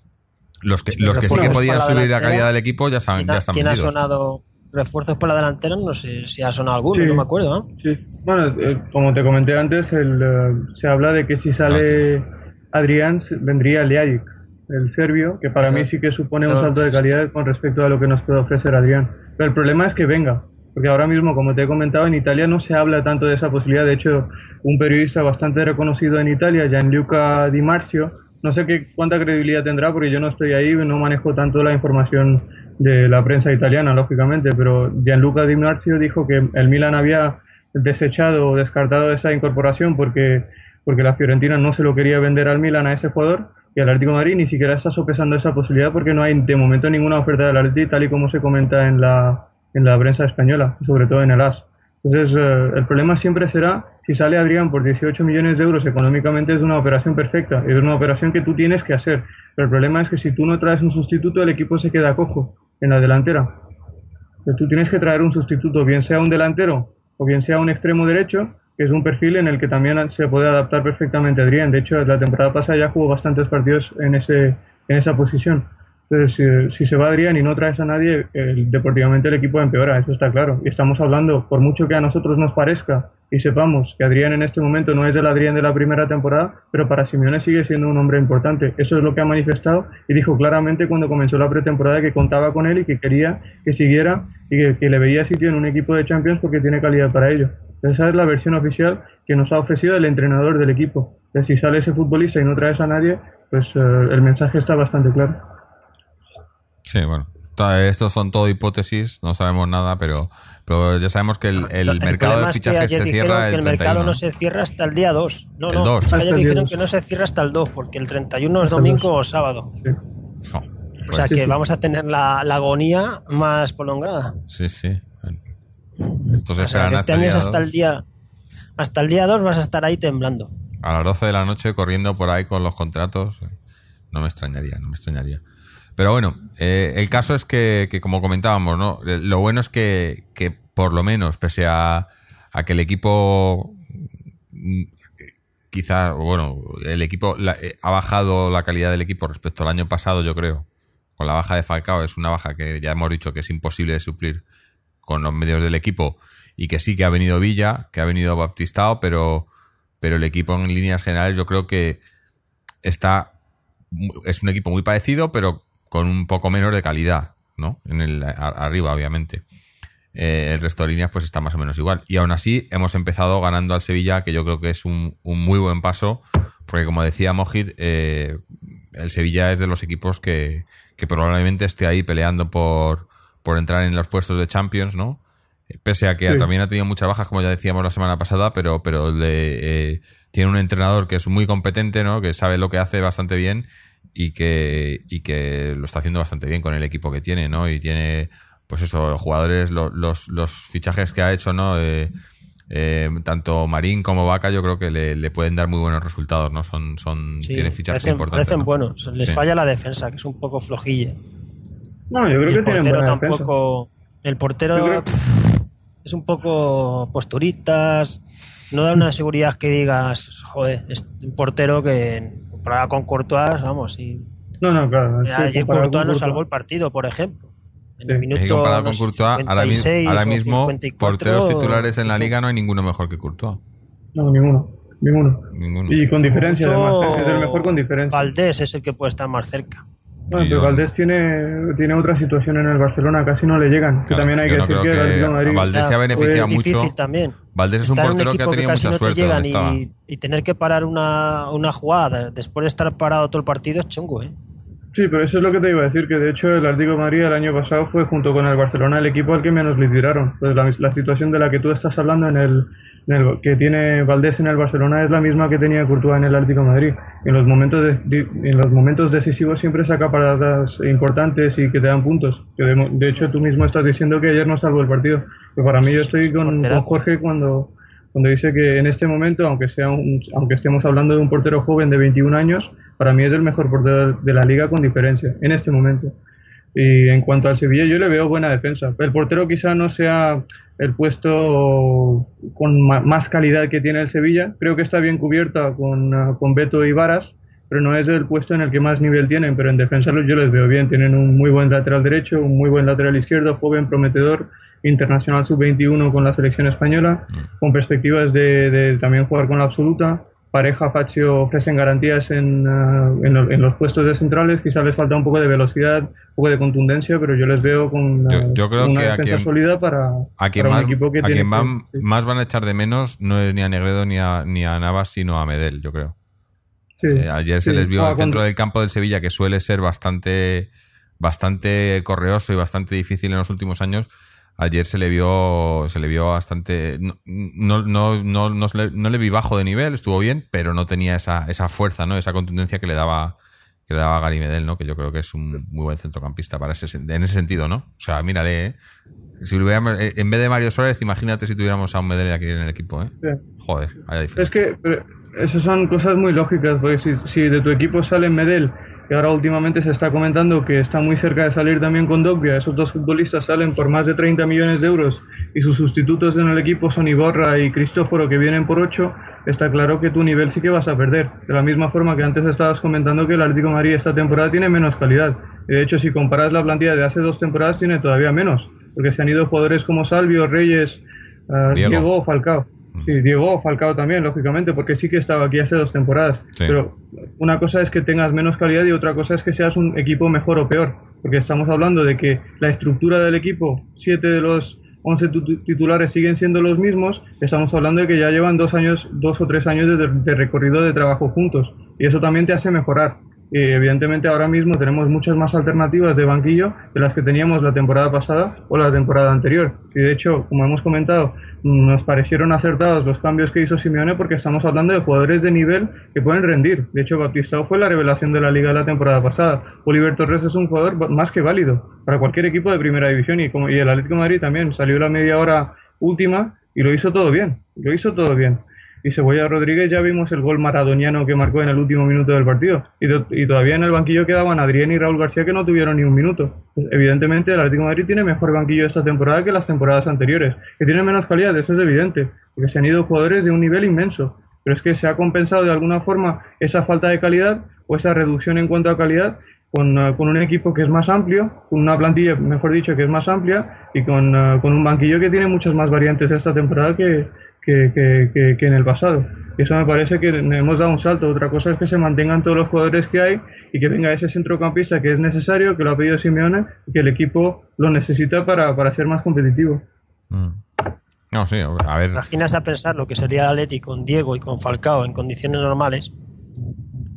los que, Es que los que sí que refuerzos podían para la subir la delantera, calidad del equipo ya, saben, ¿Quién, ya ha, están quién ha vendidos. sonado refuerzos para la delantera? No sé si ha sonado alguno, Sí. no me acuerdo, ¿eh? Sí, bueno, eh, como te comenté antes, el, eh, se habla de que si sale Adrián, se- vendría Ljajic, el serbio, que para Pero- mí sí que supone un pero- salto de calidad con respecto a lo que nos puede ofrecer Adrián. Pero el problema es que venga, porque ahora mismo, como te he comentado, en Italia no se habla tanto de esa posibilidad. De hecho, un periodista bastante reconocido en Italia, Gianluca Di Marzio, no sé qué, cuánta credibilidad tendrá, porque yo no estoy ahí, no manejo tanto la información de la prensa italiana, lógicamente, pero Gianluca Di Marzio dijo que el Milan había desechado o descartado esa incorporación porque, porque la Fiorentina no se lo quería vender al Milan a ese jugador, y el Atlético de Madrid ni siquiera está sopesando esa posibilidad porque no hay de momento ninguna oferta del Atlético, tal y como se comenta en la, en la prensa española, sobre todo en el A S. Entonces, eh, el problema siempre será si sale Adrián por dieciocho millones de euros económicamente. Es una operación perfecta, es una operación que tú tienes que hacer. Pero el problema es que si tú no traes un sustituto, el equipo se queda cojo en la delantera. Pero tú tienes que traer un sustituto, bien sea un delantero o bien sea un extremo derecho, que es un perfil en el que también se puede adaptar perfectamente Adrián. De hecho, la temporada pasada ya jugó bastantes partidos en, ese, en esa posición. Entonces, si, si se va Adrián y no traes a nadie, el, deportivamente el equipo empeora, eso está claro. Y estamos hablando, por mucho que a nosotros nos parezca y sepamos que Adrián en este momento no es el Adrián de la primera temporada, pero para Simeone sigue siendo un hombre importante. Eso es lo que ha manifestado y dijo claramente cuando comenzó la pretemporada que contaba con él y que quería que siguiera y que, que le veía sitio en un equipo de Champions porque tiene calidad para ello. Esa es la versión oficial que nos ha ofrecido el entrenador del equipo. Entonces, si sale ese futbolista y no traes a nadie, pues eh, el mensaje está bastante claro. Sí, bueno. Estos son todo hipótesis, no sabemos nada, pero, pero ya sabemos que el, el El mercado problema de es que fichajes ayer se dijeron cierra que el el treinta y mercado uno. no se cierra hasta el día dos. No, El no, dos. es que Hasta ayer el día dijeron dos. que no se cierra hasta el dos, porque el treinta y uno es Hasta el domingo o sábado. Sí. Jo, O sea pues, que sí. vamos a tener la, la agonía más prolongada. sí, sí. Estos O sea, esperan que hasta este año el es día hasta el dos. día hasta el día dos vas a estar ahí temblando. A las doce de la noche corriendo por ahí con los contratos. No me extrañaría, no me extrañaría. Pero bueno, eh, el caso es que, que como comentábamos, ¿no? Lo bueno es que, que por lo menos, pese a, a que el equipo mm, quizás, bueno, el equipo la, eh, ha bajado la calidad del equipo respecto al año pasado, yo creo. Con la baja de Falcao, es una baja que ya hemos dicho que es imposible de suplir con los medios del equipo, y que sí que ha venido Villa, que ha venido Baptistao, pero, pero el equipo en líneas generales yo creo que está es un equipo muy parecido, pero con un poco menos de calidad, ¿no? En el a, arriba, obviamente. Eh, el resto de líneas pues está más o menos igual. Y aún así hemos empezado ganando al Sevilla, que yo creo que es un, un muy buen paso, porque como decía Mojit, eh, el Sevilla es de los equipos que, que probablemente esté ahí peleando por, por entrar en los puestos de Champions, ¿no? Pese a que Sí. también ha tenido muchas bajas, como ya decíamos la semana pasada, pero, pero le, eh, tiene un entrenador que es muy competente, ¿no? Que sabe lo que hace bastante bien, y que, y que lo está haciendo bastante bien con el equipo que tiene, ¿no? Y tiene, pues eso, los jugadores, los, los, los fichajes que ha hecho, ¿no? Eh, eh, tanto Marín como Vaca yo creo que le, le pueden dar muy buenos resultados, ¿no? Son, son Sí, tienen fichajes parecen, importantes, parecen ¿no? buenos. Les Sí. falla la defensa, que es un poco flojilla. No, yo Y creo el que tienen portero buena tampoco. El portero Yo creo- pff, es un poco posturistas. No da una seguridad que digas, joder, es un portero que comparado con Courtois, vamos, y defensa. No, no, claro. es que ayer comparado Courtois con nos Courtois- salvó el partido, por ejemplo. En Sí. el Es Y minuto comparado no con sé, Courtois, ahora, mi- cincuenta y seis ahora o mismo, cincuenta y cuatro, porteros titulares en la mucho- liga no hay ninguno mejor que Courtois. No, ninguno. Ninguno. Ninguno. Y con diferencia, mucho además. Es el mejor con diferencia. Valdés es el que puede estar más cerca. Bueno, Y pero yo- Valdés tiene, tiene otra situación en el Barcelona, casi no le llegan. Que Claro, también hay yo que no decir creo que el que Atlético de Madrid. Valdés se ha Ya, beneficiado pues es difícil mucho. también. Valdés es un Estar en portero que ha equipo tenido casi mucha no te suerte llegan donde estaba. y, y tener que parar una, una jugada después de estar parado todo el partido es chungo, ¿eh? Sí, pero eso es lo que te iba a decir, que de hecho el Atlético de Madrid el año pasado fue junto con el Barcelona el equipo al que menos le tiraron. Pues la, la situación de la que tú estás hablando en el, en el que tiene Valdés en el Barcelona es la misma que tenía Courtois en el Atlético de Madrid. En los momentos de, de- en los momentos decisivos siempre saca paradas importantes y que te dan puntos. Que de, de hecho tú mismo estás diciendo que ayer no salvó el partido. Pero para mí Sí, yo sí, estoy es un con, con porterazo. Jorge cuando cuando dice que en este momento, aunque sea un- aunque estemos hablando de un portero joven de veintiún años, para mí es el mejor portero de la liga con diferencia, en este momento. Y en cuanto al Sevilla, yo le veo buena defensa. El portero quizá no sea el puesto con ma- más calidad que tiene el Sevilla. Creo que está bien cubierta con, ah, con Beto y Varas, pero no es el puesto en el que más nivel tienen. Pero en defensa los- yo les veo bien. Tienen un muy buen lateral derecho, un muy buen lateral izquierdo, joven, prometedor, internacional sub veintiuno con la selección española, con perspectivas de, de también jugar con la absoluta. Pareja, Faccio ofrecen garantías en, ah, en, lo- en los puestos de centrales. Quizás les falta un poco de velocidad, un poco de contundencia, pero yo les veo con ah, Yo- yo creo una que a defensa quien- sólida para, A quien, para más, un equipo que a tiene quien que- van, sí. más van a echar de menos no es ni a Negredo ni a, ni a Navas, sino a Medel, yo creo. Sí, Eh, ayer se sí. les vio Ah, el centro cuando- del campo del Sevilla, que suele ser bastante, bastante correoso y bastante difícil en los últimos años. Ayer se le vio, se le vio bastante, no, no, no, no, no, se le, no le vi bajo de nivel, estuvo bien, pero no tenía esa, esa fuerza, ¿no? Esa contundencia que le daba, que le daba Gary Medel, ¿no? Que yo creo que es un muy buen centrocampista para ese, sen- en ese sentido, ¿no? O sea, mírale, ¿eh? Si lo hubiéramos- eh, en vez de Mario Suárez, imagínate si tuviéramos a un Medel aquí en el equipo, ¿eh? Sí. Joder, vaya Es diferencia. que pero esas son cosas muy lógicas, porque si, si de tu equipo sale Medel, que ahora últimamente se está comentando que está muy cerca de salir también con Dogbia, esos dos futbolistas salen por más de treinta millones de euros y sus sustitutos en el equipo son Iborra y Cristóforo, que vienen por ocho, está claro que tu nivel sí que vas a perder. De la misma forma que antes estabas comentando que el Atlético de Madrid esta temporada tiene menos calidad. Y de hecho, si comparas la plantilla de hace dos temporadas, tiene todavía menos, porque se han ido jugadores como Salvio, Reyes, ah, Diego. Diego o Falcao. Sí, Diego o Falcao también, lógicamente, porque sí que estaba aquí hace dos temporadas. Sí. Pero una cosa es que tengas menos calidad y otra cosa es que seas un equipo mejor o peor. Porque estamos hablando de que la estructura del equipo, siete de los once tu- titulares siguen siendo los mismos. Estamos hablando de que ya llevan dos años, dos o tres años de, de recorrido de trabajo juntos. Y eso también te hace mejorar. Y evidentemente ahora mismo tenemos muchas más alternativas de banquillo de las que teníamos la temporada pasada o la temporada anterior. Y de hecho, como hemos comentado, nos parecieron acertados los cambios que hizo Simeone porque estamos hablando de jugadores de nivel que pueden rendir. De hecho, Baptistao fue la revelación de la liga de la temporada pasada. Oliver Torres es un jugador ba- más que válido para cualquier equipo de primera división y, como, y el Atlético de Madrid también salió la media hora última y lo hizo todo bien. Lo hizo todo bien. Y Cebolla Rodríguez ya vimos el gol maradoniano que marcó en el último minuto del partido. Y, to- y todavía en el banquillo quedaban Adrián y Raúl García que no tuvieron ni un minuto. Pues, evidentemente el Atlético de Madrid tiene mejor banquillo esta temporada que las temporadas anteriores. Que tiene menos calidad, eso es evidente. Porque se han ido jugadores de un nivel inmenso. Pero es que se ha compensado de alguna forma esa falta de calidad o esa reducción en cuanto a calidad con, uh, con un equipo que es más amplio, con una plantilla, mejor dicho, que es más amplia y con, uh, con un banquillo que tiene muchas más variantes esta temporada que, que, que, que, que en el pasado. Y eso me parece que hemos dado un salto. Otra cosa es que se mantengan todos los jugadores que hay y que venga ese centrocampista que es necesario, que lo ha pedido Simeone y que el equipo lo necesita para, para ser más competitivo. Mm. No, sí, a ver. Imaginas a pensar lo que sería el Atleti con Diego y con Falcao en condiciones normales.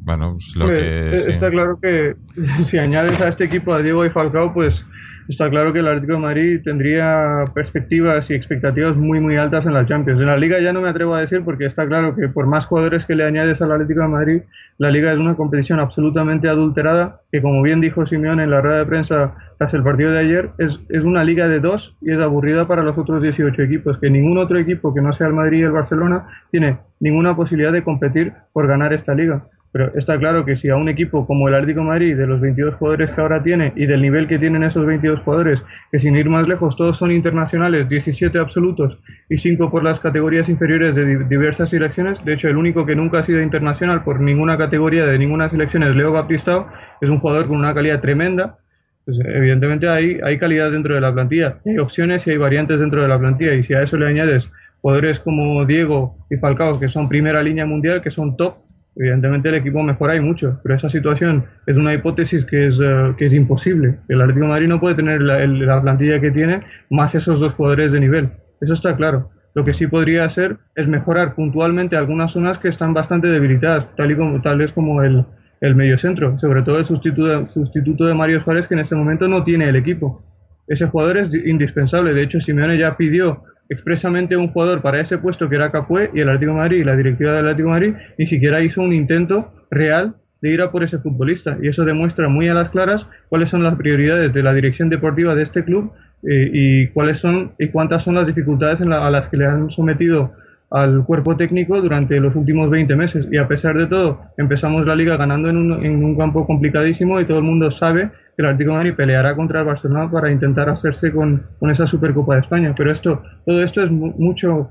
Bueno, pues lo Hombre, que... eh, sí. Está claro que si añades a este equipo a Diego y Falcao, pues está claro que el Atlético de Madrid tendría perspectivas y expectativas muy muy altas en la Champions. En la Liga ya no me atrevo a decir porque está claro que por más jugadores que le añades al Atlético de Madrid, la Liga es una competición absolutamente adulterada, que como bien dijo Simeone en la rueda de prensa tras el partido de ayer, es, es una liga de dos y es aburrida para los otros dieciocho equipos, que ningún otro equipo que no sea el Madrid y el Barcelona tiene ninguna posibilidad de competir por ganar esta liga. Pero está claro que si a un equipo como el Atlético de Madrid, de los veintidós jugadores que ahora tiene y del nivel que tienen esos veintidós jugadores, que sin ir más lejos todos son internacionales, diecisiete absolutos y cinco por las categorías inferiores de di- diversas selecciones, de hecho el único que nunca ha sido internacional por ninguna categoría de ninguna selección es Leo Baptistao, es un jugador con una calidad tremenda, pues evidentemente hay, hay calidad dentro de la plantilla, hay opciones y hay variantes dentro de la plantilla, y si a eso le añades jugadores como Diego y Falcao, que son primera línea mundial, que son top, evidentemente el equipo mejora y mucho, pero esa situación es una hipótesis que es, uh, que es imposible. El Atlético de Madrid no puede tener la, el, la plantilla que tiene más esos dos jugadores de nivel. Eso está claro. Lo que sí podría hacer es mejorar puntualmente algunas zonas que están bastante debilitadas, tal y como tal es como el, el mediocentro, sobre todo el sustituto, sustituto de Mario Suárez, que en este momento no tiene el equipo. Ese jugador es indispensable. De hecho, Simeone ya pidió expresamente un jugador para ese puesto, que era Capué, y el Atlético de Madrid y la directiva del Atlético de Madrid ni siquiera hizo un intento real de ir a por ese futbolista, y eso demuestra muy a las claras cuáles son las prioridades de la dirección deportiva de este club, eh, y cuáles son y cuántas son las dificultades en la, a las que le han sometido al cuerpo técnico durante los últimos veinte meses. Y a pesar de todo, empezamos la liga ganando en un, en un campo complicadísimo, y todo el mundo sabe que el Atlético de Madrid peleará contra el Barcelona para intentar hacerse con, con esa Supercopa de España. Pero esto, todo esto es mu- mucho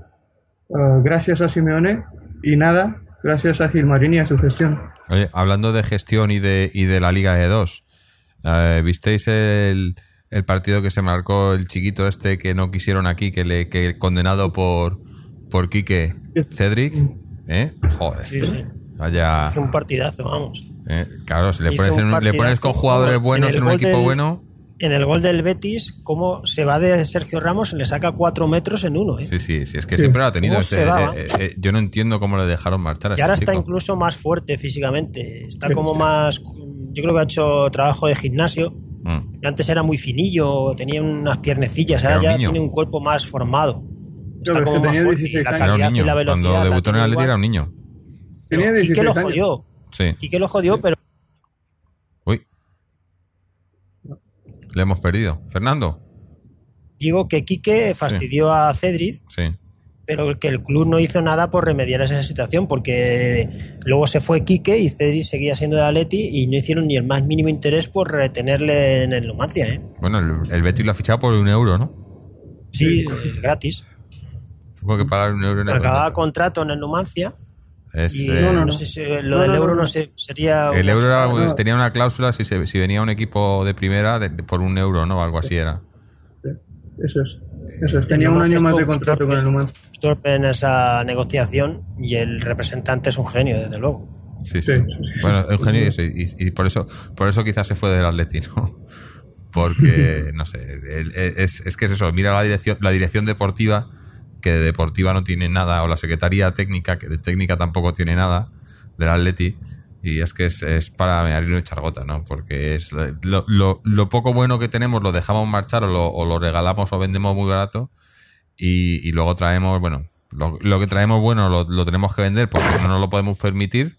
uh, gracias a Simeone, y nada gracias a Gilmarín y a su gestión. Oye, hablando de gestión y de, y de la Liga de Dos, eh, ¿visteis el, el partido que se marcó el chiquito este que no quisieron aquí, que le que condenado por, por Quique Cedric? ¿Eh? Joder. Sí, sí. Vaya. Hizo un partidazo, vamos. Eh, claro, si le Hizo pones, un en un- le pones con partidazo, jugadores como buenos en el en un gol equipo del- bueno. En el gol del Betis, cómo se va de Sergio Ramos y le saca cuatro metros en uno, ¿eh? Sí, sí, sí, es que Sí. siempre lo ha tenido. ¿Cómo Este, se va? eh, eh, yo no entiendo cómo le dejaron marchar a Y este ahora está chico. incluso más fuerte físicamente. Está Sí. como más. Yo creo que ha hecho trabajo de gimnasio. Mm. Antes era muy finillo, tenía unas piernecillas, Era ahora un ya niño. tiene un cuerpo más formado. Está Claro, como es que más tenía fuerte y dieciséis la años. Era un calidad y niño. la velocidad. Cuando la debutó en tiene el Atleti igual. era un niño. Tenía Pero Quique dieciséis lo años. jodió. Sí. Quique lo jodió, pero Uy. Le hemos perdido. Fernando. digo que Quique fastidió a Cedric, Sí. pero que el club no hizo nada por remediar esa situación, porque luego se fue Quique y Cedric seguía siendo de Atleti y no hicieron ni el más mínimo interés por retenerle en el Numancia, ¿eh? Bueno, el, el Betis lo ha fichado por un euro, ¿no? Sí, eh, gratis. Tuvo que pagar un euro en el Acababa contrato. contrato en el Numancia Es, y eh, no, no, no. sé si lo No, del no, euro no. no sé, sería... el una euro era- chorrada. no. tenía una cláusula si, se, si venía un equipo de primera de- por un euro, ¿no? Algo así era. Eso es. Eso es. El Tenía un Numancia año más de estuvo muy contrato con el torpe, Numancia. torpe en esa negociación, y el representante es un genio, desde luego. Sí, sí. Sí. Bueno, Eugenio, y, y- y por eso por eso quizás se fue del Atleti, ¿no? Porque, no sé, el- es, es que es eso, mira la dirección, la dirección deportiva, que de deportiva no tiene nada, o la secretaría técnica, que de técnica tampoco tiene nada, del Atleti, y es que es, es para mearlo y echar gota, ¿no? Porque es lo, lo, lo poco bueno que tenemos lo dejamos marchar o lo, o lo regalamos o vendemos muy barato, y, y luego traemos, bueno, lo, lo que traemos bueno lo, lo tenemos que vender porque no nos lo podemos permitir.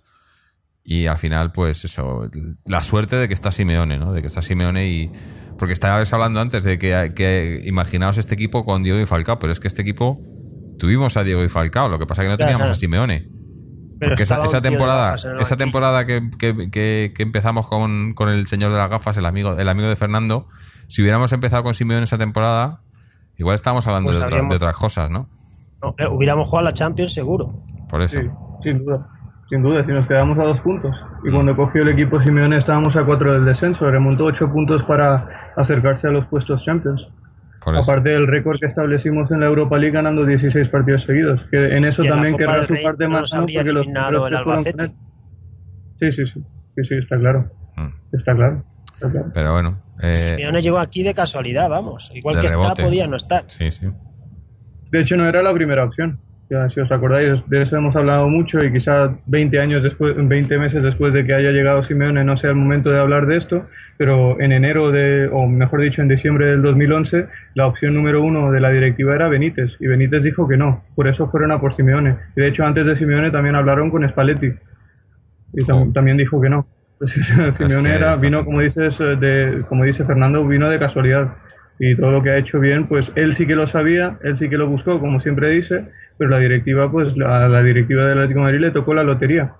Y al final, pues eso, la suerte de que está Simeone, ¿no? De que está Simeone y... Porque estabais hablando antes de que, que imaginaos este equipo con Diego y Falcao, pero es que este equipo tuvimos a Diego y Falcao, lo que pasa es que no teníamos Ajá. a Simeone. Pero Porque esa, estaba esa un tío de temporada, gafas en el esa banquillo. temporada que, que, que, que empezamos con, con el señor de las gafas, el amigo, el amigo de Fernando, si hubiéramos empezado con Simeone esa temporada, igual estábamos hablando Pues de, otra- habríamos- de otras cosas, ¿no? No, eh, hubiéramos jugado a la Champions seguro. Por eso. Sí, sin duda. Sin duda, si nos quedamos a dos puntos. Y cuando cogió el equipo Simeone estábamos a cuatro del descenso. Remontó ocho puntos para acercarse a los puestos Champions. Por eso. Aparte del récord que establecimos en la Europa League ganando dieciséis partidos seguidos. Que en eso Y en la también Copa querrá del su Rey parte no más nos ¿no? habría porque los eliminado el primeros tres fueron Albacete. con él. Sí, sí, sí. Sí, sí, está claro. Mm. Está claro. Está claro. Pero bueno. Eh, Simeone llegó aquí de casualidad, vamos. Igual de que rebote. está, podía no estar. Sí, sí. De hecho, no era la primera opción. Ya, si os acordáis, de eso hemos hablado mucho y quizá veinte años después, veinte meses después de que haya llegado Simeone no sea el momento de hablar de esto, pero en enero de, o mejor dicho en diciembre del dos mil once, la opción número uno de la directiva era Benítez y Benítez dijo que no, por eso fueron a por Simeone. Y de hecho antes de Simeone también hablaron con Spalletti y tam- también dijo que no. Entonces, Simeone era, vino, como dices, de, como dice Fernando, vino de casualidad. Y todo lo que ha hecho bien, pues él sí que lo sabía, él sí que lo buscó, como siempre dice, pero la directiva, pues a la directiva del Atlético de Madrid le tocó la lotería.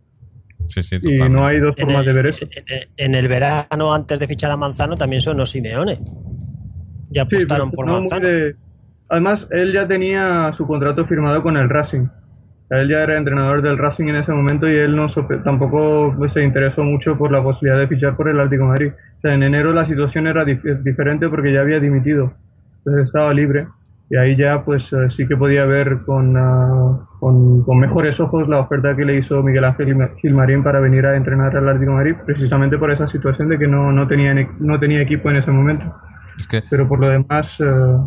Sí, sí, Y totalmente. no hay dos En formas el, de ver eso. en, en el verano, antes de fichar a Manzano, también sonó Simeone. Ya Sí, apostaron pero por no muy Manzano. de- Además, él ya tenía su contrato firmado con el Racing. O sea, él ya era entrenador del Racing en ese momento y él no sope- tampoco pues, se interesó mucho por la posibilidad de fichar por el Atlético de Madrid. O sea, en enero la situación era dif- diferente porque ya había dimitido. Entonces estaba libre. Y ahí ya pues eh, sí que podía ver con, ah, con, con mejores ojos la oferta que le hizo Miguel Ángel Gilma- Gilmarín para venir a entrenar al Atlético de Madrid, precisamente por esa situación de que no, no, tenía, ne- no tenía equipo en ese momento. Es que, Pero por lo demás, eh,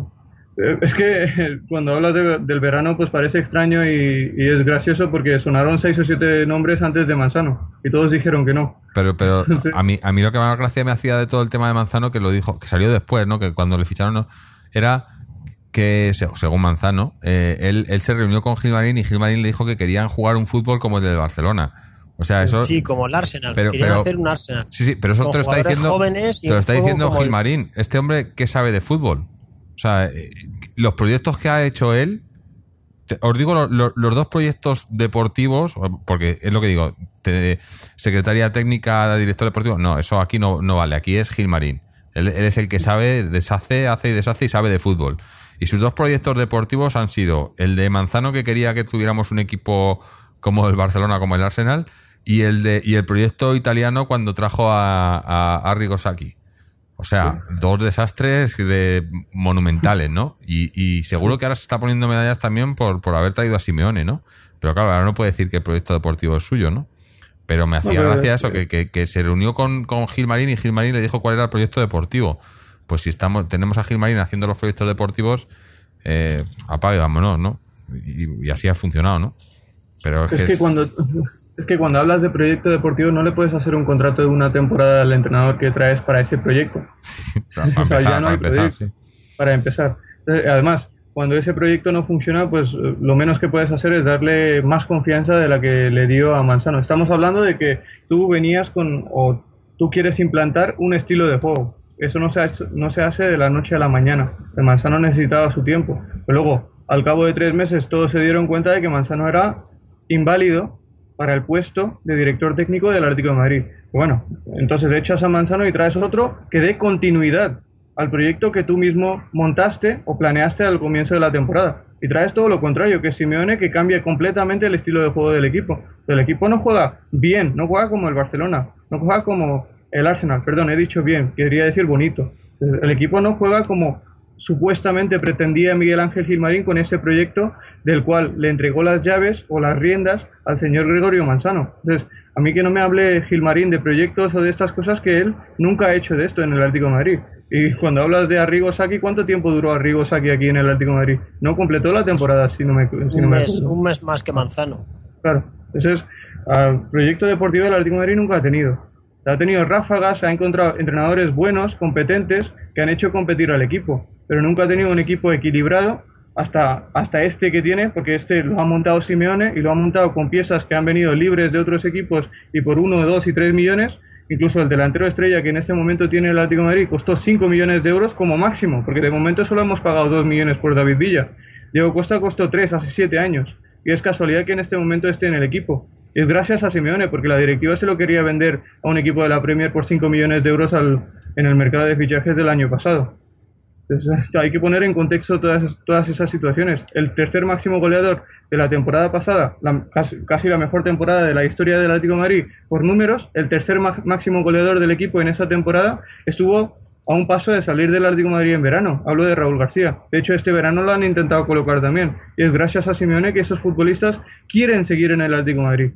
eh, es que cuando hablas de- del verano, pues parece extraño y, y es gracioso porque sonaron seis o siete nombres antes de Manzano y todos dijeron que no. pero, pero Entonces- a mí, a mí lo que más gracia me hacía de todo el tema de Manzano, que lo dijo, que salió después, ¿no? Que cuando le ficharon, ¿no? Era que, se- según Manzano, eh, él, él se reunió con Gilmarín y Gilmarín le dijo que querían jugar un fútbol como el del Barcelona. O sea, eso. Sí, como el Arsenal. pero- Querían pero- hacer un Arsenal. Sí, sí, pero eso Con te lo está jugadores diciendo. jóvenes y Te lo un está juego diciendo como el- Gilmarín. Este hombre, ¿qué sabe de fútbol? O sea, eh, los proyectos que ha hecho él. te- os digo lo- lo- los dos proyectos deportivos, porque es lo que digo, te- secretaria técnica, director deportivo, no, eso aquí no, no vale, aquí es Gilmarín. Él, él es el que sabe, deshace, hace y deshace y sabe de fútbol. Y sus dos proyectos deportivos han sido el de Manzano, que quería que tuviéramos un equipo como el Barcelona, como el Arsenal, y el de y el proyecto italiano cuando trajo a, a Arrigo Sacchi. O sea, dos desastres de monumentales, ¿no? Y, y seguro que ahora se está poniendo medallas también por, por haber traído a Simeone, ¿no? Pero claro, ahora no puede decir que el proyecto deportivo es suyo, ¿no? Pero me hacía No, pero- gracia eso, que, que, que se reunió con, con Gilmarín y Gilmarín le dijo cuál era el proyecto deportivo. Pues si estamos tenemos a Gilmarín haciendo los proyectos deportivos, eh, apague, vámonos, ¿no? Y, y así ha funcionado, ¿no? Pero es, Es que que es- cuando es que cuando hablas de proyecto deportivo no le puedes hacer un contrato de una temporada al entrenador que traes para ese proyecto. para, para O sea, empezar, ya no para hay empezar, proyecto. sí. Para empezar. Eh, Además, cuando ese proyecto no funciona, pues eh, lo menos que puedes hacer es darle más confianza de la que le dio a Manzano. Estamos hablando de que tú venías con, o tú quieres implantar un estilo de juego. Eso no se hace, no se hace de la noche a la mañana. El Manzano necesitaba su tiempo. Pero luego, al cabo de tres meses, todos se dieron cuenta de que Manzano era inválido para el puesto de director técnico del Atlético de Madrid. Bueno, entonces echas a Manzano y traes otro que dé continuidad al proyecto que tú mismo montaste o planeaste al comienzo de la temporada. Y traes todo lo contrario, que es Simeone, que cambia completamente el estilo de juego del equipo. El equipo no juega bien, no juega como el Barcelona, no juega como el Arsenal, perdón, he dicho bien, quería decir bonito. El equipo no juega como supuestamente pretendía Miguel Ángel Gilmarín con ese proyecto del cual le entregó las llaves o las riendas al señor Gregorio Manzano. Entonces, a mí que no me hable Gilmarín de proyectos o de estas cosas, que él nunca ha hecho de esto en el Atlético de Madrid. Y cuando hablas de Arrigo Sacchi, ¿cuánto tiempo duró Arrigo Sacchi aquí en el Atlético de Madrid? No completó la temporada, si no me, si no Un me mes, acuerdo. un mes más que Manzano. Claro, ese es uh, proyecto deportivo del Atlético de Madrid nunca ha tenido. Ha tenido ráfagas, ha encontrado entrenadores buenos, competentes, que han hecho competir al equipo, pero nunca ha tenido un equipo equilibrado hasta, hasta este que tiene, porque este lo ha montado Simeone y lo ha montado con piezas que han venido libres de otros equipos y por uno, dos y tres millones. Incluso el delantero estrella que en este momento tiene el Atlético de Madrid costó cinco millones de euros como máximo, porque de momento solo hemos pagado dos millones por David Villa. Diego Costa costó tres hace siete años y es casualidad que en este momento esté en el equipo. Y es gracias a Simeone, porque la directiva se lo quería vender a un equipo de la Premier por cinco millones de euros al, en el mercado de fichajes del año pasado. Entonces, hay que poner en contexto todas, todas esas situaciones. El tercer máximo goleador de la temporada pasada, la, casi, casi la mejor temporada de la historia del Atlético de Madrid por números, el tercer máximo goleador del equipo en esa temporada estuvo a un paso de salir del Atlético de Madrid en verano. Hablo de Raúl García. De hecho, este verano lo han intentado colocar también. Y es gracias a Simeone que esos futbolistas quieren seguir en el Atlético de Madrid.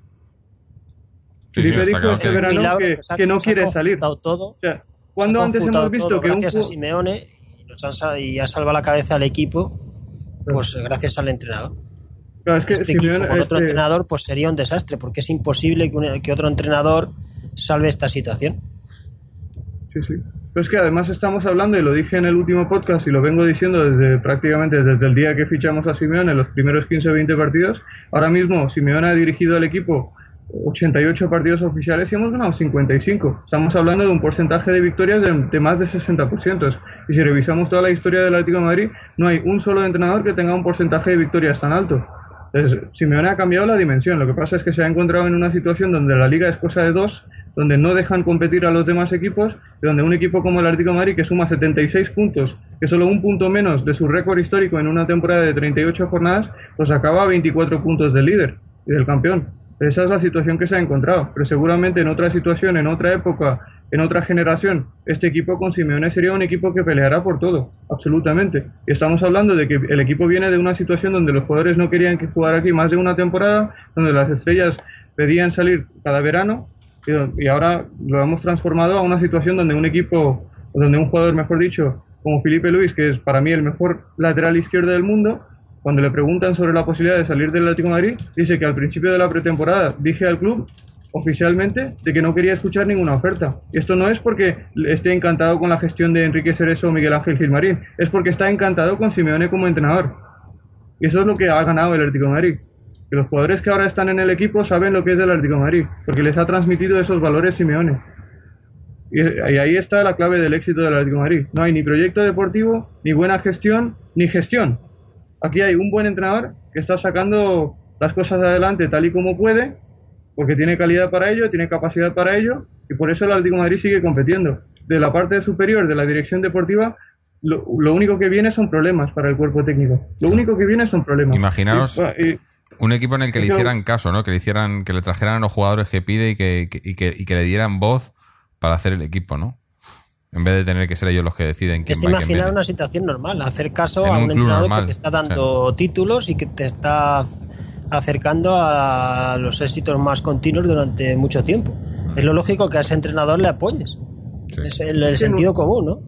Sí, sí, Felipe está dijo claro este que- verano milagro que, que se ha- que no se ha quiere salir. conjuntado todo. O sea, ¿cuándo Se ha antes hemos conjuntado visto todo que un gracias a fu- Simeone y, nos han, sa- y ha salvado la cabeza al equipo, pues gracias al entrenador. Claro, es que este Simeone, equipo con este... otro entrenador pues sería un desastre, porque es imposible que, un, que otro entrenador salve esta situación. Sí, sí. Pero es que además estamos hablando, y lo dije en el último podcast y lo vengo diciendo desde prácticamente desde el día que fichamos a Simeone, en los primeros quince o veinte partidos. Ahora mismo Simeone ha dirigido al equipo ochenta y ocho partidos oficiales y hemos ganado cincuenta y cinco. Estamos hablando de un porcentaje de victorias de, de más de sesenta por ciento. Y si revisamos toda la historia del Atlético de Madrid, no hay un solo entrenador que tenga un porcentaje de victorias tan alto. Entonces, Simeone ha cambiado la dimensión. Lo que pasa es que se ha encontrado en una situación donde la liga es cosa de dos, donde no dejan competir a los demás equipos, y donde un equipo como el Atlético de Madrid, que suma setenta y seis puntos, que solo un punto menos de su récord histórico en una temporada de treinta y ocho jornadas, pues acaba a veinticuatro puntos del líder y del campeón. Esa es la situación que se ha encontrado, pero seguramente en otra situación, en otra época, en otra generación, este equipo con Simeone sería un equipo que peleará por todo, absolutamente. Y estamos hablando de que el equipo viene de una situación donde los jugadores no querían que jugar aquí más de una temporada, donde las estrellas pedían salir cada verano, y ahora lo hemos transformado a una situación donde un equipo, donde un jugador, mejor dicho, como Filipe Luis, que es para mí el mejor lateral izquierdo del mundo, cuando le preguntan sobre la posibilidad de salir del Atlético de Madrid, dice que al principio de la pretemporada dije al club oficialmente de que no quería escuchar ninguna oferta. Y esto no es porque esté encantado con la gestión de Enrique Cerezo o Miguel Ángel Gilmarín, es porque está encantado con Simeone como entrenador. Y eso es lo que ha ganado el Atlético de Madrid. Que los jugadores que ahora están en el equipo saben lo que es del Atlético de Madrid, porque les ha transmitido esos valores Simeone. Y ahí está la clave del éxito del Atlético de Madrid. No hay ni proyecto deportivo, ni buena gestión, ni gestión. Aquí hay un buen entrenador que está sacando las cosas adelante tal y como puede, porque tiene calidad para ello, tiene capacidad para ello, y por eso el Atlético de Madrid sigue compitiendo. De la parte superior de la dirección deportiva, lo, lo único que viene son problemas para el cuerpo técnico. Lo único que viene son problemas. Imaginaos y, y, un equipo en el que le yo, hicieran caso, ¿no? Que le hicieran, que le trajeran a los jugadores que pide y que, que, y que, y que le dieran voz para hacer el equipo, ¿no? En vez de tener que ser ellos los que deciden quién es va y quién imaginar viene. Una situación normal, hacer caso En a un un club entrenador normal, que te está dando o sea. títulos y que te está acercando a los éxitos más continuos durante mucho tiempo. Es lo lógico que a ese entrenador le apoyes. Sí. Es el, el es sentido no, común, ¿no?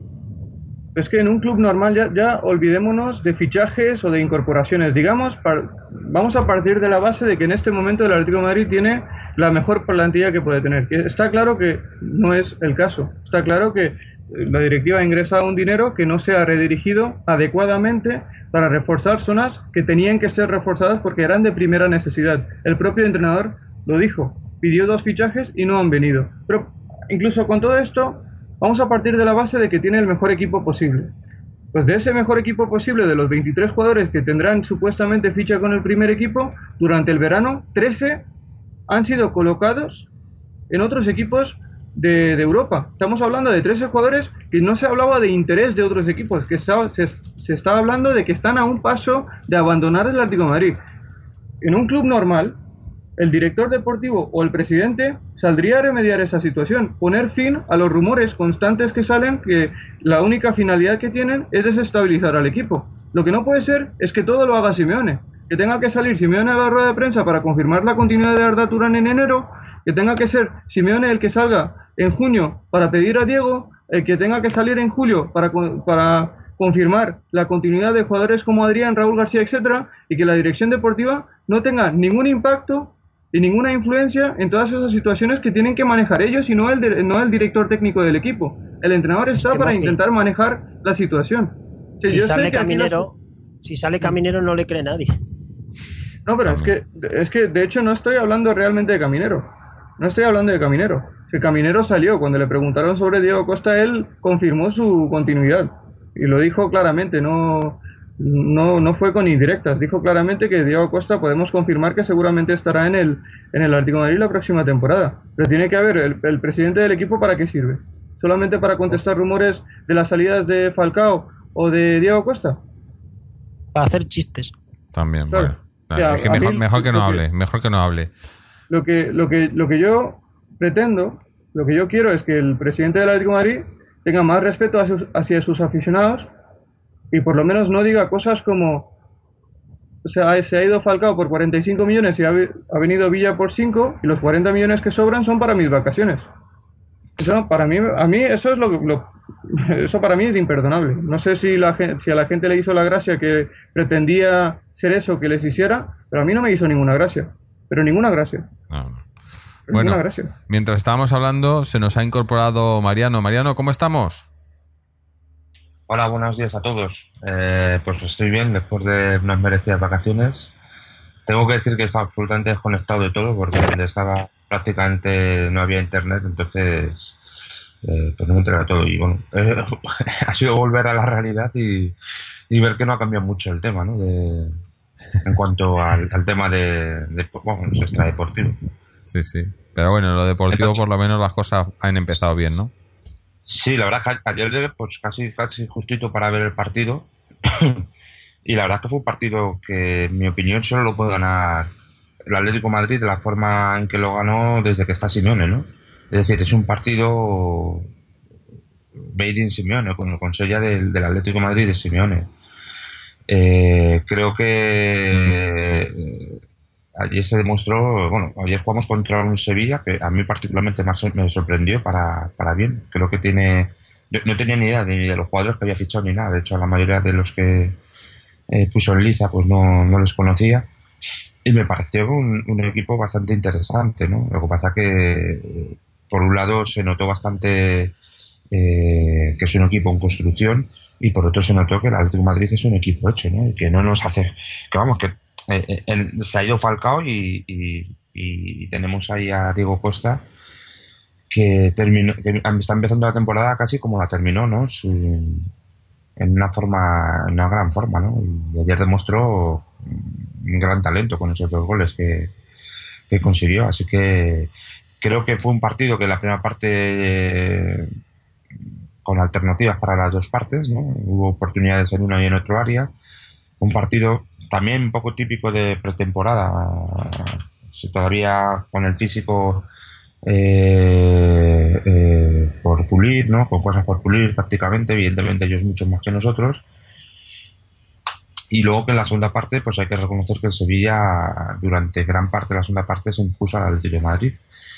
Es que en un club normal ya, ya olvidémonos de fichajes o de incorporaciones. Digamos, par, vamos a partir de la base de que en este momento el Atlético de Madrid tiene la mejor plantilla que puede tener. Está claro que no es el caso. Está claro que la directiva ha ingresado un dinero que no se ha redirigido adecuadamente para reforzar zonas que tenían que ser reforzadas porque eran de primera necesidad. El propio entrenador lo dijo, pidió dos fichajes y no han venido. Pero incluso con todo esto, vamos a partir de la base de que tiene el mejor equipo posible. Pues de ese mejor equipo posible, de los veintitrés jugadores que tendrán supuestamente ficha con el primer equipo, durante el verano, trece han sido colocados en otros equipos De, de Europa. Estamos hablando de trece jugadores que no se hablaba de interés de otros equipos, que estaba, se, se estaba hablando de que están a un paso de abandonar el Atlético de Madrid. En un club normal, el director deportivo o el presidente saldría a remediar esa situación, poner fin a los rumores constantes que salen que la única finalidad que tienen es desestabilizar al equipo. Lo que no puede ser es que todo lo haga Simeone, que tenga que salir Simeone a la rueda de prensa para confirmar la continuidad de Arda Turán en enero, que tenga que ser Simeone el que salga en junio para pedir a Diego, el que tenga que salir en julio para, para confirmar la continuidad de jugadores como Adrián, Raúl García, etcétera, y que la dirección deportiva no tenga ningún impacto y ninguna influencia en todas esas situaciones que tienen que manejar ellos y no el, de, no el director técnico del equipo. El entrenador está es que para intentar manejar la situación. O sea, si, sale Caminero, las... si sale Caminero no le cree nadie. No, pero es que, es que de hecho no estoy hablando realmente de Caminero. No estoy hablando de Caminero. Si Caminero salió, cuando le preguntaron sobre Diego Costa, él confirmó su continuidad. Y lo dijo claramente, no, no, no fue con indirectas. Dijo claramente que Diego Costa podemos confirmar que seguramente estará en el, en el Atlético de Madrid la próxima temporada. Pero tiene que haber el, el presidente del equipo, ¿para qué sirve? ¿Solamente para contestar rumores de las salidas de Falcao o de Diego Costa? Para hacer chistes. También, claro. Bueno. Ya, es que mejor, mí, mejor que no hable, que, mejor que no hable. Lo que, lo que, lo que yo pretendo, lo que yo quiero es que el presidente del Atlético de Madrid tenga más respeto hacia sus, hacia sus aficionados y por lo menos no diga cosas como o sea, se ha ido Falcao por cuarenta y cinco millones y ha, ha venido Villa por cinco y los cuarenta millones que sobran son para mis vacaciones. Eso, para mí, a mí eso es lo, lo, Eso para mí es imperdonable. No sé si, la, si a la gente le hizo la gracia que pretendía ser eso que les hiciera, pero a mí no me hizo ninguna gracia. Pero ninguna gracia. No, no. Pero Bueno, ninguna gracia. mientras estábamos hablando, se nos ha incorporado Mariano. Mariano, ¿cómo estamos? Hola, buenos días a todos. Eh, pues estoy bien después de unas merecidas vacaciones. Tengo que decir que estaba absolutamente desconectado de todo porque estaba prácticamente no había internet, entonces eh, pues no me enteré de todo. Y bueno, eh, ha sido volver a la realidad y, y ver que no ha cambiado mucho el tema, ¿no? De, en cuanto al, al tema de, de bueno, extradeportivo. Sí, sí. Pero bueno, en lo deportivo por lo menos las cosas han empezado bien, ¿no? Sí, la verdad que ayer pues casi casi justito para ver el partido y la verdad que fue un partido que en mi opinión solo lo puede ganar el Atlético de Madrid de la forma en que lo ganó desde que está Simeone, ¿no? Es decir, es un partido made in Simeone, con, con sella del, del Atlético de Madrid de Simeone. Eh, creo que eh, ayer se demostró, bueno, ayer jugamos contra un Sevilla que a mí particularmente más me sorprendió para, para bien. Creo que tiene, yo no tenía ni idea ni de los jugadores que había fichado ni nada. De hecho, la mayoría de los que eh, puso en liza pues no, no los conocía y me pareció un, un equipo bastante interesante, ¿no? Lo que pasa que por un lado se notó bastante eh, que es un equipo en construcción y por otro se notó que el Atlético de Madrid es un equipo hecho, ¿no? Y que no nos hace, que vamos, que Eh, eh, se ha ido Falcao y, y, y tenemos ahí a Diego Costa que terminó, que está empezando la temporada casi como la terminó, ¿no? Sin, en una forma, en una gran forma, ¿no? Y ayer demostró un gran talento con esos dos goles que, que consiguió, así que creo que fue un partido que la primera parte eh, con alternativas para las dos partes, ¿no? Hubo oportunidades en una y en otro área. Un partido también un poco típico de pretemporada, si todavía con el físico eh, eh, por pulir, ¿no? Con cosas por pulir prácticamente, evidentemente ellos mucho más que nosotros. Y luego que en la segunda parte, pues hay que reconocer que el Sevilla durante gran parte de la segunda parte se impuso al Atlético de Madrid.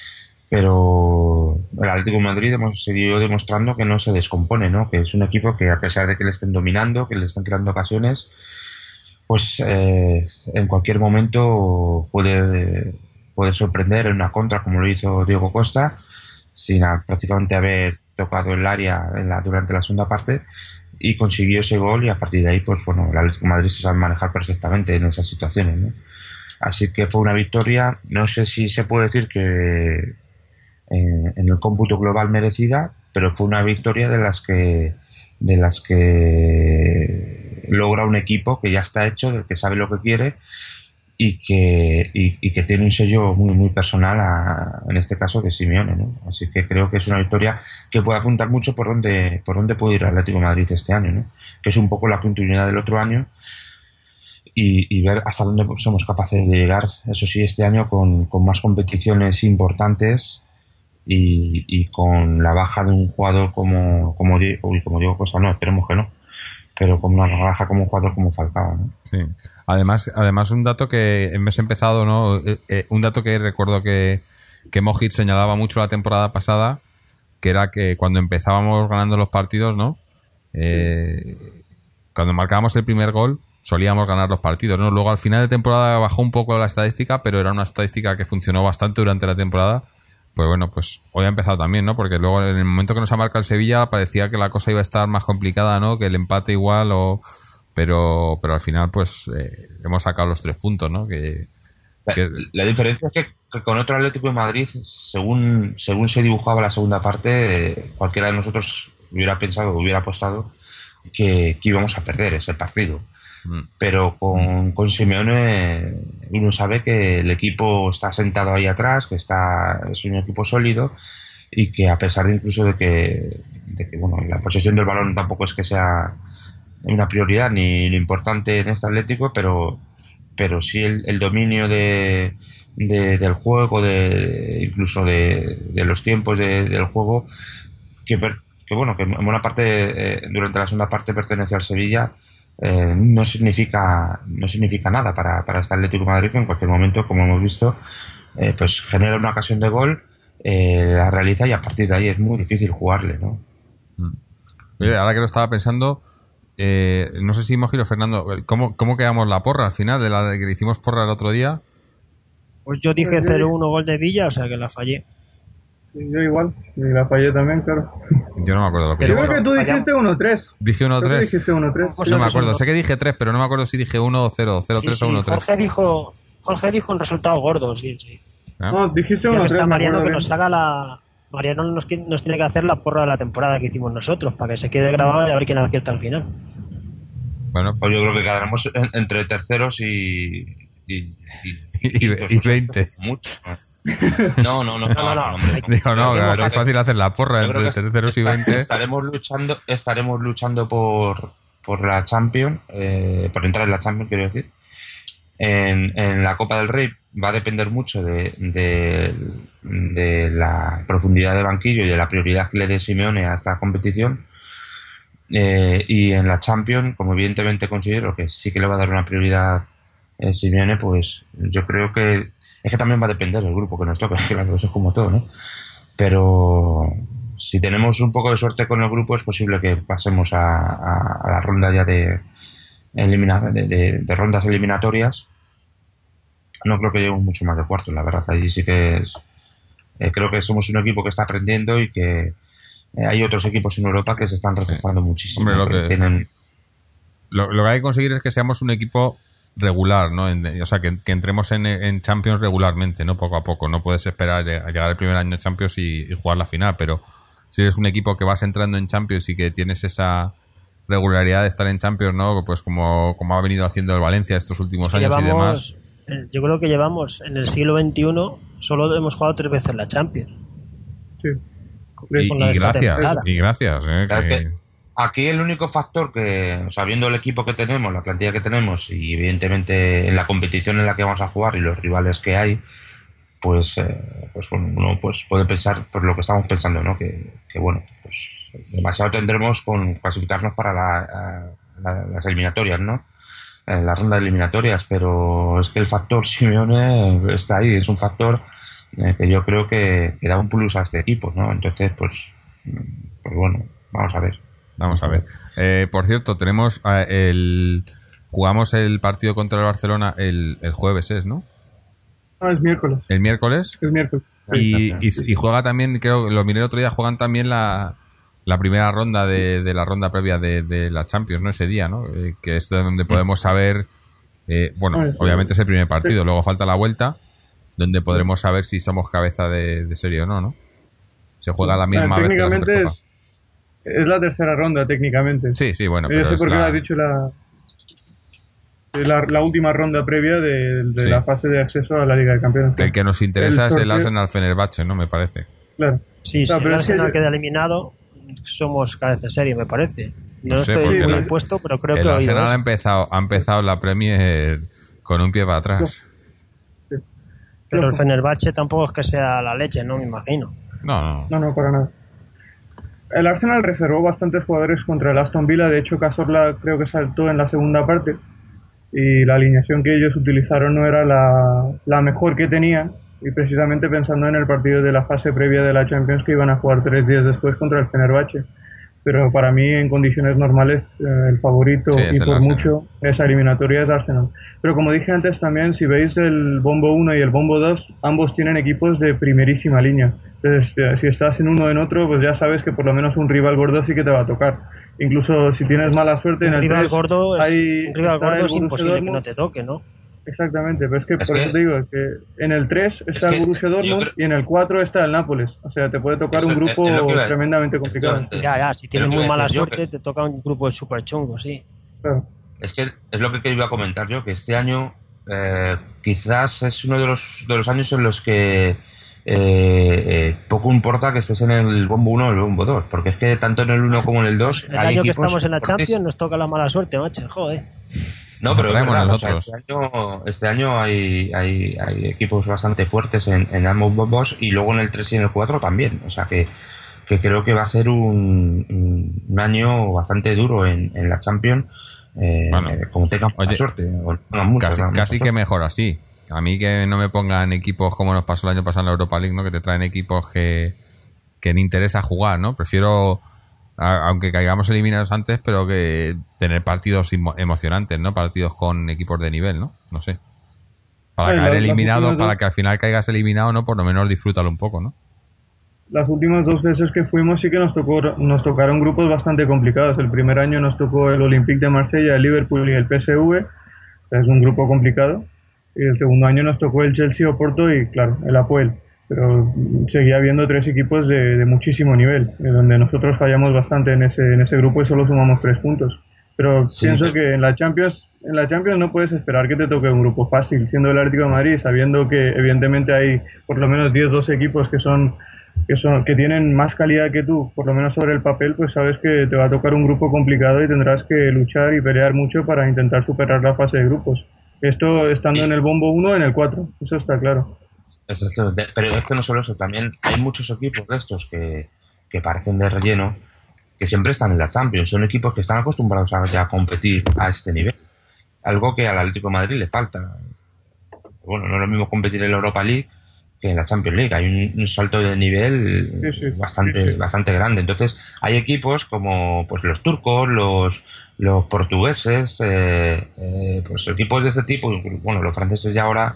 Pero el Atlético de Madrid hemos seguido demostrando que no se descompone, ¿no? Que es un equipo que a pesar de que le estén dominando, que le estén creando ocasiones, pues eh, en cualquier momento puede, puede sorprender en una contra como lo hizo Diego Costa sin a, prácticamente haber tocado el área en la, durante la segunda parte y consiguió ese gol y a partir de ahí pues bueno, el Atlético de Madrid se sabe manejar perfectamente en esas situaciones, ¿no? Así que fue una victoria, no sé si se puede decir que eh, en el cómputo global merecida, pero fue una victoria de las que de las que logra un equipo que ya está hecho, del que sabe lo que quiere y que, y, y que tiene un sello muy muy personal a, en este caso de Simeone, ¿no? Así que creo que es una victoria que puede apuntar mucho por dónde por dónde puede ir el Atlético de Madrid este año, ¿no? Que es un poco la continuidad del otro año y, y ver hasta dónde somos capaces de llegar, eso sí, este año con, con más competiciones importantes y, y con la baja de un jugador como como, uy, como digo Costa, no, esperemos que no, pero con una baja como un jugador como Falcao, ¿no? Sí. Además, además un dato que hemos empezado, ¿no? Eh, eh, un dato que recuerdo que, que Mojit señalaba mucho la temporada pasada, que era que cuando empezábamos ganando los partidos, ¿no? Eh, cuando marcábamos el primer gol, solíamos ganar los partidos, ¿no? Luego al final de temporada bajó un poco la estadística, pero era una estadística que funcionó bastante durante la temporada. Pues bueno, pues hoy ha empezado también, ¿no? Porque luego en el momento que nos ha marcado el Sevilla parecía que la cosa iba a estar más complicada, ¿no? Que el empate igual o... Pero, pero al final, pues, eh, hemos sacado los tres puntos, ¿no? Que, que... La, la diferencia es que, que con otro Atlético de Madrid, según según se dibujaba la segunda parte, eh, cualquiera de nosotros hubiera pensado, hubiera apostado que, que íbamos a perder ese partido. Mm. Pero con, con Simeone uno sabe que el equipo está sentado ahí atrás, que está es un equipo sólido y que a pesar de incluso de que, de que bueno, la posesión del balón tampoco es que sea una prioridad ni lo importante en este Atlético, pero pero sí el, el dominio de, de del juego, de incluso de, de los tiempos de, del juego, que, que bueno, que en buena parte eh, durante la segunda parte pertenece al Sevilla, eh, no significa no significa nada para, para este Atlético de Madrid, que en cualquier momento, como hemos visto, eh, pues genera una ocasión de gol, eh, la realiza y a partir de ahí es muy difícil jugarle, ¿no? Oye, ahora que lo estaba pensando, eh, no sé si Mojiro, Fernando, ¿cómo, ¿cómo quedamos la porra al final de la de que le hicimos porra el otro día? Pues yo dije cero uno gol de Villa, o sea que la fallé. Sí, yo igual, y la fallé también, claro. Yo no me acuerdo lo que Yo dije. creo que tú fallamos. dijiste uno tres. Dije uno tres. Dijiste uno tres. Pues No me eso acuerdo, es sé que dije tres, pero no me acuerdo si dije uno o cero, cero Sí, tres sí, o uno tres. Jorge dijo, Jorge dijo un resultado gordo, sí, sí. ¿Ah? No, dijiste Ya uno que tres. está me Mariano acuerdo que bien. nos haga la... Mariano nos, qui- nos tiene que hacer la porra de la temporada que hicimos nosotros, para que se quede grabado y a ver quién acierta al final. Bueno, Pues yo creo que quedaremos en- entre terceros y. Y, y, Y- quintos, y o sea, veinte. mucho. No, no, no, no, No, no, no. hombre. digo, no, Yo que creo es fácil hacer la porra Yo creo entre que terceros y esta- veinte. Estaremos luchando, estaremos luchando por, por la Champions, eh, por entrar en la Champions, quiero decir. En, en la Copa del Rey va a depender mucho de, de, de la profundidad de banquillo y de la prioridad que le dé Simeone a esta competición. Eh, y en la Champions, como evidentemente considero que sí que le va a dar una prioridad eh, Simeone, pues yo creo que es que también va a depender del grupo que nos toque, claro, eso es como todo, ¿no? Pero si tenemos un poco de suerte con el grupo, es posible que pasemos a, a, a la ronda ya de, elimina, de, de, de rondas eliminatorias. No creo que lleguemos mucho más de cuartos, la verdad. Ahí sí que es, eh, creo que somos un equipo que está aprendiendo y que eh, hay otros equipos en Europa que se están reforzando sí. muchísimo. Hombre, lo que, tienen... lo, lo que hay que conseguir es que seamos un equipo regular, ¿no? En, o sea, que, que entremos en, en Champions regularmente, ¿no? Poco a poco. No puedes esperar a llegar el primer año de Champions y, y jugar la final, pero si eres un equipo que vas entrando en Champions y que tienes esa regularidad de estar en Champions, ¿no? Pues como, como ha venido haciendo el Valencia estos últimos años llevamos, y demás. Yo creo que llevamos en el siglo veintiuno solo hemos jugado tres veces la Champions. Sí. Y, y gracias, y gracias. ¿eh? Que... Que... Aquí el único factor que, o sea, viendo el equipo que tenemos, la plantilla que tenemos y evidentemente en la competición en la que vamos a jugar y los rivales que hay, pues, eh, pues bueno, uno pues puede pensar por lo que estamos pensando, ¿no? Que, que bueno, pues demasiado tendremos con clasificarnos para la, la, las eliminatorias, ¿no? En la ronda de eliminatorias, pero es que el factor Simeone está ahí, es un factor eh, que yo creo que, que da un plus a este equipo, ¿no? Entonces, pues, pues bueno, vamos a ver. Vamos a ver. Eh, por cierto, tenemos eh, el jugamos el partido contra el Barcelona el, el jueves, ¿es, no? No, es miércoles. ¿El miércoles? El miércoles. Y, y, y juega también, creo, lo miré el otro día, juegan también la, la primera ronda de, de la ronda previa de, de la Champions, ¿no? Ese día, ¿no? Eh, que es donde podemos saber, eh, bueno, Ah, obviamente es el primer partido, luego falta la vuelta, donde podremos saber si somos cabeza de, de serie o no, ¿no? Se juega la misma ah, vez que la Supercopa. Es, es la tercera ronda, técnicamente. Sí, sí, bueno. Yo pero sé es por qué la... lo has dicho la, la, la última ronda previa de, de sí. la fase de acceso a la Liga de Campeones. Que el que nos interesa el es el sorteo... Arsenal Fenerbahce, ¿no? Me parece. Claro. Sí, claro, si el Arsenal que... queda eliminado, somos cabeza de serie, me parece. No, no sé, estoy muy la... impuesto, pero creo el que... El Arsenal ha empezado, ha empezado la Premier con un pie para atrás. Sí. Pero el Fenerbahce tampoco es que sea la leche, ¿no? Me imagino. No, no. No, no, para nada. El Arsenal reservó bastantes jugadores contra el Aston Villa. De hecho, Cazorla creo que saltó en la segunda parte. Y la alineación que ellos utilizaron no era la, la mejor que tenían. Y precisamente pensando en el partido de la fase previa de la Champions que iban a jugar tres días después contra el Fenerbahce. Pero para mí, en condiciones normales, eh, el favorito sí, y por Arsenal. mucho esa eliminatoria es Arsenal. Pero como dije antes también, si veis el bombo uno y el bombo dos, ambos tienen equipos de primerísima línea. Entonces, eh, si estás en uno o en otro, pues ya sabes que por lo menos un rival gordo sí que te va a tocar. Incluso si tienes mala suerte en un el rival tres, gordo es, hay, un rival gordo es imposible Dortmund. que no te toque, ¿no? Exactamente, pero es que es por que, eso te digo que en el tres está el Borussia Dortmund creo... y en el cuatro está el Nápoles. O sea, te puede tocar eso, un grupo es que tremendamente complicado. Ya, ya, si tienes muy mala suerte que... te toca un grupo súper chungo, sí. Claro. Es que es lo que iba a comentar yo, que este año eh, quizás es uno de los, de los años en los que eh, eh, poco importa que estés en el bombo uno o el bombo dos, porque es que tanto en el uno como en el dos... El año que estamos en la Champions nos toca la mala suerte, macho, joder. No, pero traemos verdad, nosotros. O sea, este año, este año hay, hay, hay equipos bastante fuertes en, en ambos bombos y luego en el tres y en el cuatro también. O sea que, que creo que va a ser un, un año bastante duro en, en la Champions. Eh, bueno, como tengan mucha suerte. O no mucho, casi no, casi mucho. que mejor así. A mí que no me pongan equipos como nos pasó el año pasado en la Europa League, ¿no? Que te traen equipos que, que ni interesa jugar, ¿no? Prefiero A- aunque caigamos eliminados antes, pero que tener partidos emo- emocionantes, ¿no? Partidos con equipos de nivel, ¿no? No sé. Para Ay, caer las- las eliminado, últimas para dos- que al final caigas eliminado, ¿no? Por lo menos disfrútalo un poco, ¿no? Las últimas dos veces que fuimos sí que nos tocó, nos tocaron grupos bastante complicados. El primer año nos tocó el Olympique de Marsella, el Liverpool y el P S V. Es un grupo complicado. Y el segundo año nos tocó el Chelsea, Oporto y, claro, el Apoel. Pero mm, seguía habiendo tres equipos de, de muchísimo nivel, en donde nosotros fallamos bastante en ese, en ese grupo y solo sumamos tres puntos. Pero Sí, pienso pero- que en la Champions, en la Champions no puedes esperar que te toque un grupo fácil, siendo el Atlético de Madrid, sabiendo que evidentemente hay por lo menos diez doce equipos que son que son que tienen más calidad que tú, por lo menos sobre el papel, pues sabes que te va a tocar un grupo complicado y tendrás que luchar y pelear mucho para intentar superar la fase de grupos. Esto estando Sí. en el bombo uno, en el cuatro, eso está claro. Exactamente. Pero es que no solo eso, también hay muchos equipos de estos que, que parecen de relleno, que siempre están en la Champions. Son equipos que están acostumbrados a, ya a competir a este nivel. Algo que al Atlético de Madrid le falta. Bueno, no es lo mismo competir en la Europa League que en la Champions League. Hay un, un salto de nivel Sí, sí, bastante, sí, sí. bastante grande. Entonces, hay equipos como pues los turcos, los, los portugueses, eh, eh, pues equipos de este tipo, bueno, los franceses ya ahora,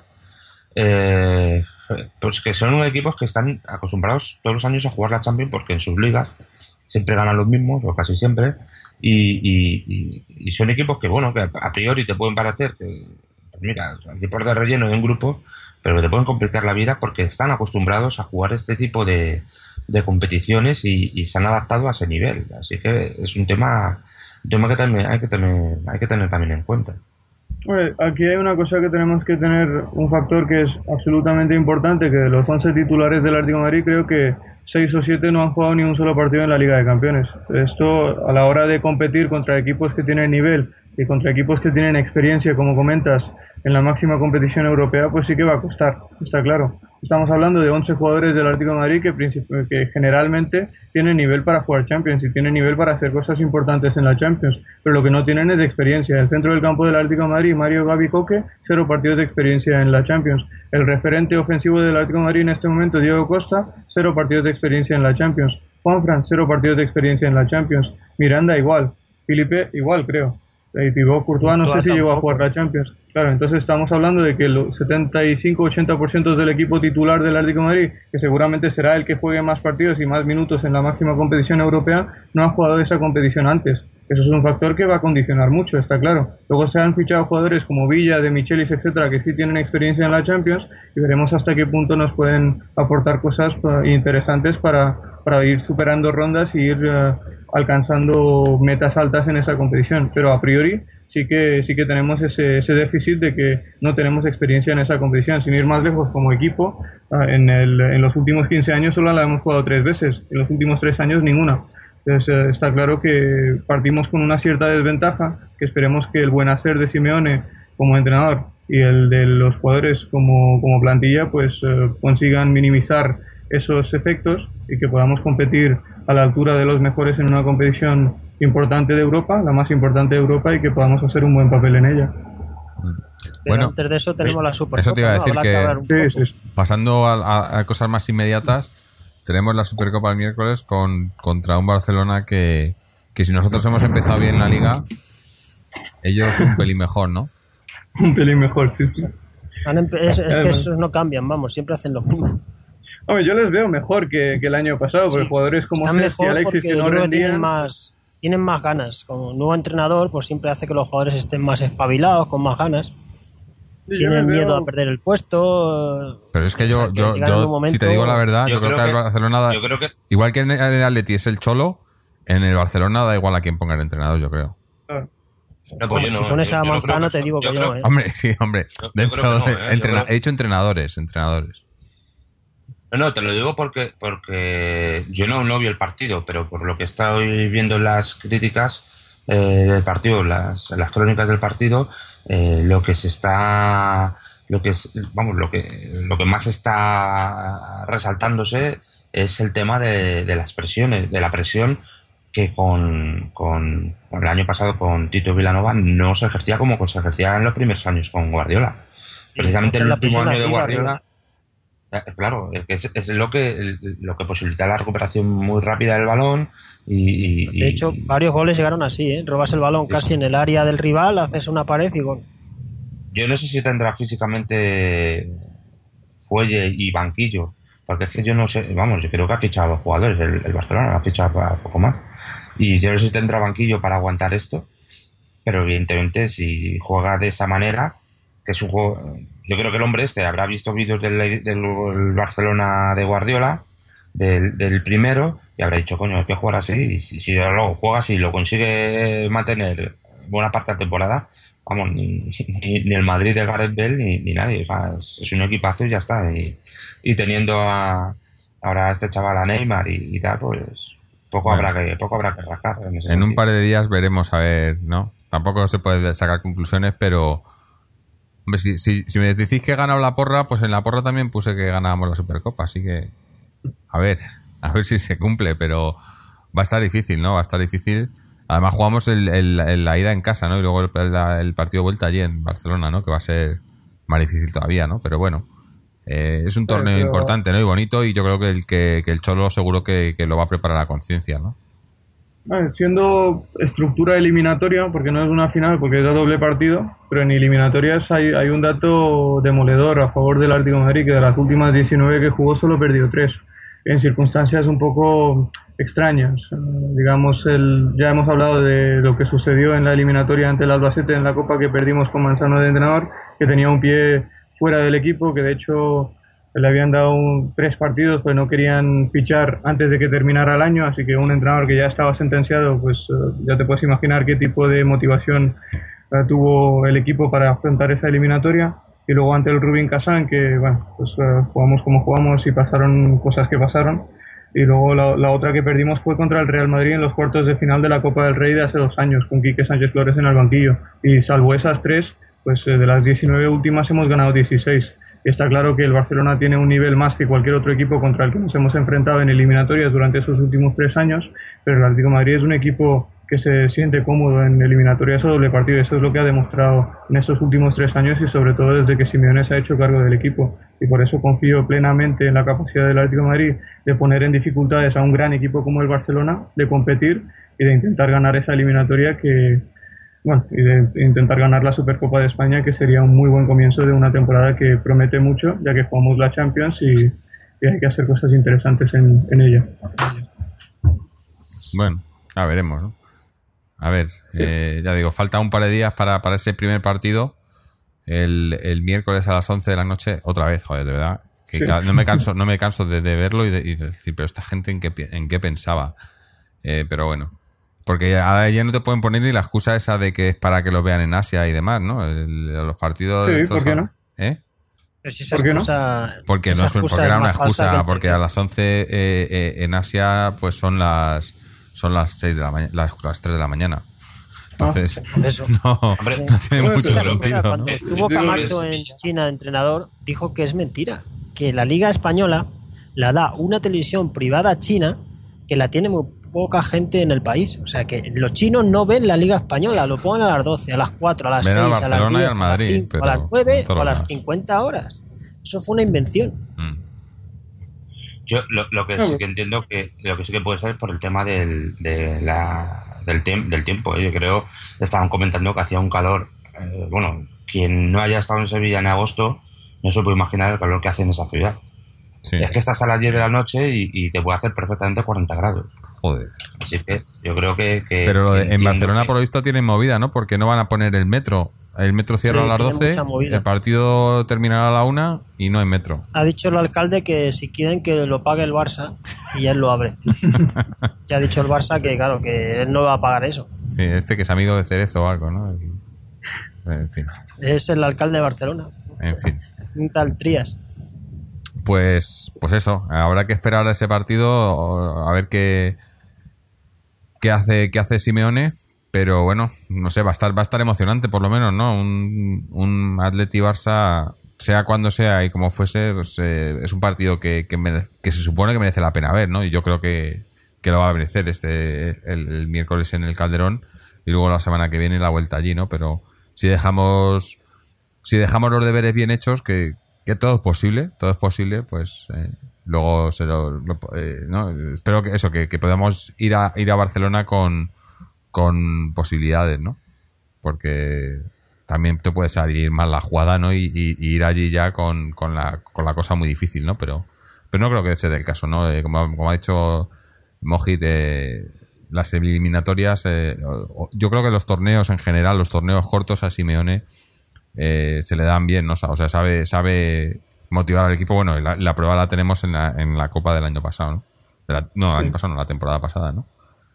eh, pues que son unos equipos que están acostumbrados todos los años a jugar la Champions porque en sus ligas siempre ganan los mismos, o casi siempre, y, y, y- y son equipos que, bueno, que a priori te pueden parecer que, pues mira, equipos de relleno de un grupo, pero que te pueden complicar la vida porque están acostumbrados a jugar este tipo de, de competiciones y, y se han adaptado a ese nivel. Así que es un tema, un tema que también hay que tener, hay que tener también en cuenta. Bueno, aquí hay una cosa que tenemos que tener, un factor que es absolutamente importante, que de los once titulares del Atlético de Madrid creo que seis o siete no han jugado ni un solo partido en la Liga de Campeones. Esto a la hora de competir contra equipos que tienen nivel y contra equipos que tienen experiencia, como comentas, en la máxima competición europea, pues sí que va a costar, está claro. Estamos hablando de once jugadores del Atlético de Madrid que, princip- que generalmente tienen nivel para jugar Champions y tienen nivel para hacer cosas importantes en la Champions, pero lo que no tienen es experiencia. El centro del campo del Atlético de Madrid, Mario Gavi Coque, cero partidos de experiencia en la Champions. El referente ofensivo del Atlético de Madrid en este momento, Diego Costa, cero partidos de experiencia en la Champions. Juanfran, cero partidos de experiencia en la Champions. Miranda igual. Felipe igual, creo. Y Thibaut Courtois no sé Courtois si llegó a tampoco. jugar la Champions. Claro, entonces estamos hablando de que el setenta y cinco ochenta por ciento del equipo titular del Atlético de Madrid, que seguramente será el que juegue más partidos y más minutos en la máxima competición europea, no ha jugado esa competición antes. Eso es un factor que va a condicionar mucho, está claro. Luego se han fichado jugadores como Villa, De Michelis, etcétera, que sí tienen experiencia en la Champions y veremos hasta qué punto nos pueden aportar cosas eh, interesantes para, para ir superando rondas y ir eh, alcanzando metas altas en esa competición. Pero a priori sí que sí que tenemos ese, ese déficit de que no tenemos experiencia en esa competición. Sin ir más lejos, como equipo, eh, en, el, en los últimos quince años solo la hemos jugado tres veces, en los últimos tres años ninguna. Entonces eh, está claro que partimos con una cierta desventaja, que esperemos que el buen hacer de Simeone como entrenador y el de los jugadores como, como plantilla pues eh, consigan minimizar esos efectos y que podamos competir a la altura de los mejores en una competición importante de Europa, la más importante de Europa, y que podamos hacer un buen papel en ella. Pero Bueno, antes de eso tenemos la Supercopa. eso te iba a ¿no? decir Habrá que- hablar un Sí, poco. sí, sí. Pasando a, a- a cosas más inmediatas, tenemos la Supercopa el miércoles con, contra un Barcelona que, que si nosotros hemos empezado bien la liga, ellos un pelín mejor, ¿no? Un pelín mejor, sí, sí. Han empe- es, es que Además- esos no cambian, vamos, siempre hacen lo mismo. Hombre, yo les veo mejor que, que el año pasado, porque Sí. jugadores como Están Cesc y mejor Alexis porque que yo no creo que tienen rendían. más, tienen más ganas. Como nuevo entrenador, pues siempre hace que los jugadores estén más espabilados, con más ganas. Sí, yo Tienen les miedo veo- a perder el puesto. Pero es que O yo, sea, que yo, llegar en yo un momento- si te digo la verdad, yo, Yo creo, creo que el que- Barcelona, da- yo creo que- igual que en el Atleti es el Cholo, en el Barcelona da igual a quién ponga el entrenador, yo creo. Claro. No, pues Vamos, yo si no, pones yo- a yo no Manzano, creo que- te digo yo que creo- no, ¿eh? Hombre, sí, hombre. Yo- yo Dentro creo que no, de- ¿eh? Yo entrena- creo- He dicho entrenadores, entrenadores. No, no, te lo digo porque porque yo no, no vi el partido, pero por lo que estoy viendo en las críticas eh, del partido, las, las crónicas del partido, eh, lo que se está, lo que es, vamos, lo que lo que más está resaltándose es el tema de, de las presiones, de la presión que con, con, con el año pasado con Tito Vilanova no se ejercía como se ejercía en los primeros años con Guardiola. Precisamente hacer el la último presión año de arriba, Guardiola. arriba. Claro, es, que es, es lo que lo que posibilita la recuperación muy rápida del balón y, y de hecho varios goles llegaron así, ¿eh? Robas el balón casi en el área del rival, haces una pared y gol. Yo no sé si tendrá físicamente fuelle y banquillo, porque es que yo no sé, vamos, yo creo que ha fichado a dos jugadores, el, el Barcelona ha fichado para poco más, y yo no sé si tendrá banquillo para aguantar esto, pero evidentemente si juega de esa manera, que es un juego, yo creo que el hombre este habrá visto vídeos del, del Barcelona de Guardiola, del, del primero, y habrá dicho, coño, hay que jugar así, y si, si luego juega así y lo consigue mantener buena parte de la temporada, vamos, ni, ni, ni el Madrid de Gareth Bale ni, ni nadie, o sea, es, es un equipazo y ya está, y, y teniendo a, ahora a este chaval a Neymar y, y tal, pues poco bueno, habrá que poco habrá que rascar. En, ese en un sentido. par de días veremos, a ver, ¿no? Tampoco se puede sacar conclusiones, pero hombre, si, si, si me decís que he ganado la porra, pues en la porra también puse que ganábamos la Supercopa, así que a ver, a ver si se cumple, pero va a estar difícil, ¿no? Va a estar difícil. Además jugamos el, el, el, la ida en casa, ¿no? Y luego el, el partido de vuelta allí en Barcelona, ¿no? Que va a ser más difícil todavía, ¿no? Pero bueno, eh, es un torneo pero... importante, ¿no? Y bonito, y yo creo que el, que, que el Cholo seguro que, que lo va a preparar a conciencia, ¿no? Ver, siendo estructura eliminatoria, porque no es una final, porque es de doble partido, pero en eliminatorias hay, hay un dato demoledor a favor del Atlético de Madrid, que de las últimas diecinueve que jugó solo perdió tres, en circunstancias un poco extrañas. Uh, digamos, el, ya hemos hablado de lo que sucedió en la eliminatoria ante el Albacete en la Copa, que perdimos con Manzano de entrenador, que tenía un pie fuera del equipo, que de hecho le habían dado un, tres partidos, pues no querían fichar antes de que terminara el año, así que un entrenador que ya estaba sentenciado, pues uh, ya te puedes imaginar qué tipo de motivación uh, tuvo el equipo para afrontar esa eliminatoria. Y luego ante el Rubin Kazán, que bueno, pues uh, jugamos como jugamos y pasaron cosas que pasaron. Y luego la, la otra que perdimos fue contra el Real Madrid en los cuartos de final de la Copa del Rey de hace dos años, con Quique Sánchez Flores en el banquillo. Y salvo esas tres, pues uh, de las diecinueve últimas hemos ganado dieciséis. Y está claro que el Barcelona tiene un nivel más que cualquier otro equipo contra el que nos hemos enfrentado en eliminatorias durante esos últimos tres años, pero el Atlético de Madrid es un equipo que se siente cómodo en eliminatorias o doble partido. Eso es lo que ha demostrado en estos últimos tres años y sobre todo desde que Simeone se ha hecho cargo del equipo. Y por eso confío plenamente en la capacidad del Atlético de Madrid de poner en dificultades a un gran equipo como el Barcelona, de competir y de intentar ganar esa eliminatoria que... Bueno, y de intentar ganar la Supercopa de España, que sería un muy buen comienzo de una temporada que promete mucho, ya que jugamos la Champions y, y hay que hacer cosas interesantes en, en ella. Bueno, a veremos, ¿no? A ver, eh, ya digo, falta un par de días para, para ese primer partido, el, el miércoles a las once de la noche, otra vez, joder, de verdad, que sí. no me canso no me canso de, de verlo y de, y de decir, pero esta gente en qué, en qué pensaba, eh, pero bueno. Porque ahora ya no te pueden poner ni la excusa esa de que es para que lo vean en Asia y demás, ¿no? El, los partidos... Sí, estos, ¿por qué no? ¿Eh? Pero si esa ¿Por qué excusa, no? Porque, no es, porque era una excusa, porque a las once eh, eh, en Asia pues son las son las seis de la mañana, las, las tres de la mañana. Entonces, ah, eso. no, Hombre, no tiene mucho esa, sentido. Cuando ¿no? estuvo Camacho en China de entrenador, dijo que es mentira, que la Liga Española la da una televisión privada china que la tiene muy poca gente en el país. O sea que los chinos no ven la Liga Española, lo ponen a las doce, a las cuatro, a las seis, a, a las diez, Madrid, a las cinco, a las nueve o a las cincuenta horas. Eso fue una invención. Mm. Yo lo, lo que sí que entiendo que lo que sí que puede ser por el tema del, de la, del, tem, del tiempo. Yo creo, estaban comentando que hacía un calor, eh, bueno, quien no haya estado en Sevilla en agosto no se puede imaginar el calor que hace en esa ciudad. Sí. Es que estás a las diez de la noche y, y te puede hacer perfectamente cuarenta grados. Joder. Así que yo creo que... que Pero lo de, en Barcelona que... por lo visto tienen movida, ¿no? Porque no van a poner el metro. El metro cierra sí, a las doce, el partido terminará a la una y no hay metro. Ha dicho el alcalde que si quieren que lo pague el Barça y ya él lo abre. Ya ha dicho el Barça que claro, que él no va a pagar eso. Sí, este que es amigo de Cerezo o algo, ¿no? En fin. Es el alcalde de Barcelona. En fin. Un tal Trías. Pues, pues eso, habrá que esperar a ese partido a ver qué, qué hace, qué hace Simeone, pero bueno, no sé, va a estar, va a estar emocionante por lo menos, ¿no? Un, un Atleti Barça, sea cuando sea y como fuese, pues, eh, es un partido que, que, mere, que se supone que merece la pena ver, ¿no? Y yo creo que, que lo va a merecer este el, el miércoles en el Calderón y luego la semana que viene la vuelta allí, ¿no? Pero si dejamos, si dejamos los deberes bien hechos, que que todo es posible, todo es posible, pues eh, luego se lo, lo eh, ¿no? espero que eso, que, que podamos ir a ir a Barcelona con, con posibilidades, ¿no? Porque también te puede salir mal la jugada, ¿no? Y, y, y ir allí ya con, con la con la cosa muy difícil, ¿no? Pero pero no creo que sea el caso, ¿no? Eh, como, como ha dicho Mojit, eh, las eliminatorias, eh, yo creo que los torneos en general, los torneos cortos a Simeone eh, se le dan bien, ¿no? O sea, sabe sabe motivar al equipo. Bueno, la, la prueba la tenemos en la, en la Copa del año pasado, ¿no? De la, no, el año pasado, no, la temporada pasada, ¿no?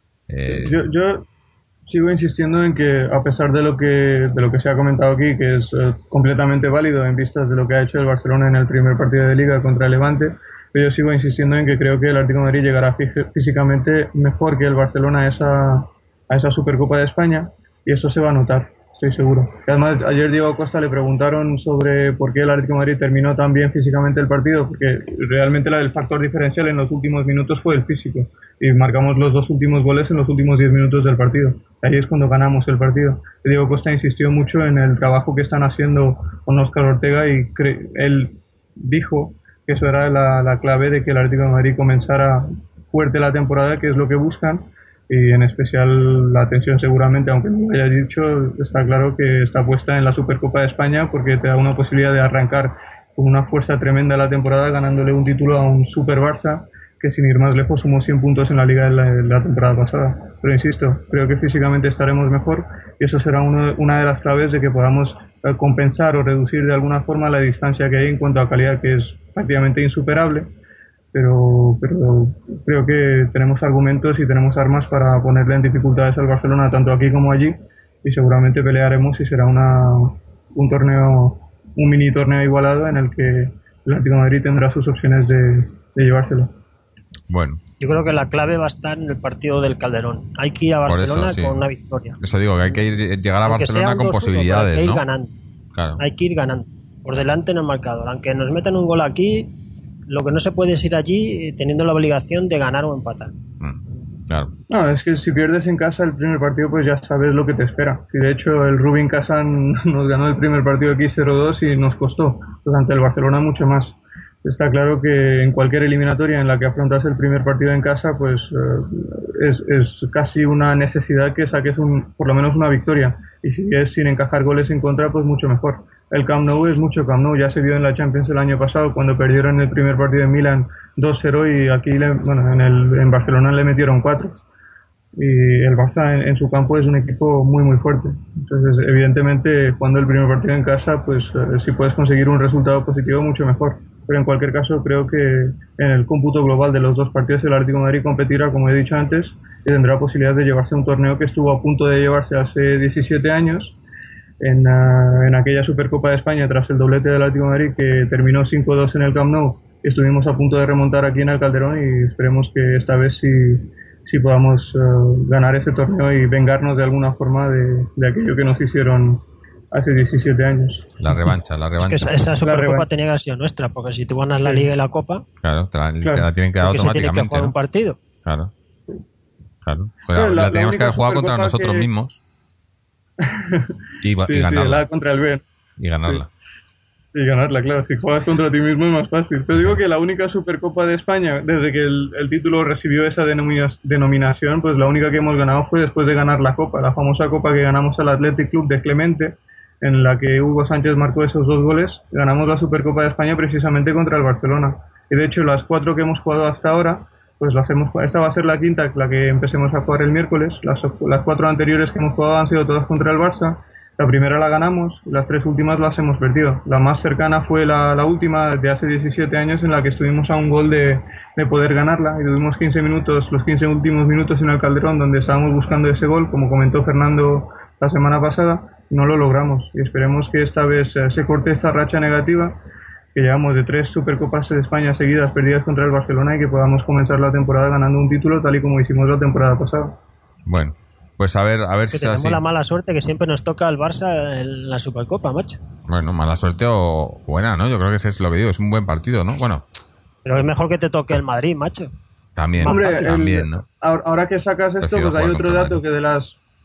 Eh, yo, yo sigo insistiendo en que, a pesar de lo que de lo que se ha comentado aquí, que es eh, completamente válido en vistas de lo que ha hecho el Barcelona en el primer partido de Liga contra el Levante, pero yo sigo insistiendo en que creo que el Atlético de Madrid llegará físicamente mejor que el Barcelona a esa, a esa Supercopa de España, y eso se va a notar, estoy seguro. Y además, ayer Diego Costa le preguntaron sobre por qué el Atlético de Madrid terminó tan bien físicamente el partido, porque realmente la, el factor diferencial en los últimos minutos fue el físico, y marcamos los dos últimos goles en los últimos diez minutos del partido. Ahí es cuando ganamos el partido. Y Diego Costa insistió mucho en el trabajo que están haciendo con Óscar Ortega, y cre- él dijo que eso era la, la clave de que el Atlético de Madrid comenzara fuerte la temporada, que es lo que buscan, y en especial la atención seguramente, aunque no lo haya dicho, está claro que está puesta en la Supercopa de España, porque te da una posibilidad de arrancar con una fuerza tremenda la temporada, ganándole un título a un Super Barça que, sin ir más lejos, sumó cien puntos en la Liga de la, de la temporada pasada. Pero insisto, creo que físicamente estaremos mejor, y eso será uno, una de las claves de que podamos eh, compensar o reducir de alguna forma la distancia que hay en cuanto a calidad, que es prácticamente insuperable, pero, pero creo que tenemos argumentos y tenemos armas para ponerle en dificultades al Barcelona, tanto aquí como allí, y seguramente pelearemos, y será una, un torneo, un mini torneo igualado en el que el Atlético de Madrid tendrá sus opciones de, de llevárselo. Bueno. Yo creo que la clave va a estar en el partido del Calderón. Hay que ir a Barcelona eso, sí. con una victoria. Eso digo, que hay que ir, llegar a Aunque Barcelona con posibilidades, hay que ir ¿no? ganando. Claro. Hay que ir ganando. Por delante en el marcador. Aunque nos metan un gol aquí, lo que no se puede es ir allí teniendo la obligación de ganar o empatar. Mm, claro. No, es que si pierdes en casa el primer partido, pues ya sabes lo que te espera. Si de hecho el Rubin Kazan nos ganó el primer partido aquí cero dos y nos costó, pues ante el Barcelona mucho más. Está claro que en cualquier eliminatoria en la que afrontas el primer partido en casa, pues eh, es, es casi una necesidad que saques un, por lo menos una victoria. Y si es sin encajar goles en contra, pues mucho mejor. El Camp Nou es mucho Camp Nou. Ya se vio en la Champions el año pasado cuando perdieron el primer partido en Milán dos cero, y aquí le, bueno, en, el, en Barcelona le metieron cuatro. Y el Barça en, en su campo es un equipo muy muy fuerte. Entonces, evidentemente, jugando el primer partido en casa, pues eh, si puedes conseguir un resultado positivo, mucho mejor. Pero en cualquier caso, creo que en el cómputo global de los dos partidos el Atlético de Madrid competirá, como he dicho antes, y tendrá posibilidad de llevarse un torneo que estuvo a punto de llevarse hace diecisiete años en, uh, en aquella Supercopa de España, tras el doblete del Atlético de Madrid, que terminó cinco dos en el Camp Nou. Estuvimos a punto de remontar aquí en el Calderón, y esperemos que esta vez sí, sí podamos uh, ganar ese torneo y vengarnos de alguna forma de, de aquello que nos hicieron hace diecisiete años. La revancha, la revancha. Es que esa, esa Supercopa tenía que haber sido nuestra, porque si tú ganas la Liga y la Copa, claro, te la, claro. te la tienen que dar porque se automáticamente. tiene que jugar ¿no? un partido. Claro. Claro. Claro, la, la- la teníamos la que haber única jugado contra Supercopa nosotros que- mismos y, va- Sí, y sí, ganarla. la contra el B. Y ganarla. Y ganarla, claro. Si juegas contra ti mismo es más fácil. Pero digo que la única Supercopa de España, desde que el, el título recibió esa denomina- denominación, pues la única que hemos ganado fue después de ganar la Copa. La famosa Copa que ganamos al Athletic Club de Clemente, en la que Hugo Sánchez marcó esos dos goles. Ganamos la Supercopa de España precisamente contra el Barcelona. Y de hecho, las cuatro que hemos jugado hasta ahora, pues las hemos, esta va a ser la quinta, la que empecemos a jugar el miércoles. Las, las cuatro anteriores que hemos jugado han sido todas contra el Barça. La primera la ganamos, y las tres últimas las hemos perdido. La más cercana fue la, la última de hace diecisiete años, en la que estuvimos a un gol de, de poder ganarla, y tuvimos quince minutos, los quince últimos minutos en el Calderón, donde estábamos buscando ese gol, como comentó Fernando la semana pasada, y no lo logramos. Y esperemos que esta vez eh, se corte esta racha negativa, que llevamos de tres Supercopas de España seguidas perdidas contra el Barcelona, y que podamos comenzar la temporada ganando un título tal y como hicimos la temporada pasada. Bueno, pues a ver, a ver Que si es tenemos así. la mala suerte que siempre nos toca al Barça en la Supercopa, macho. Bueno, mala suerte o buena, ¿no? Yo creo que ese es lo que digo, es un buen partido, ¿no? Bueno, Pero es mejor que te toque el Madrid, macho. también, Hombre, también, el- ¿no? ahora ahora que sacas esto, Prefiero pues hay jugar otro contra el dato Madrid. que de las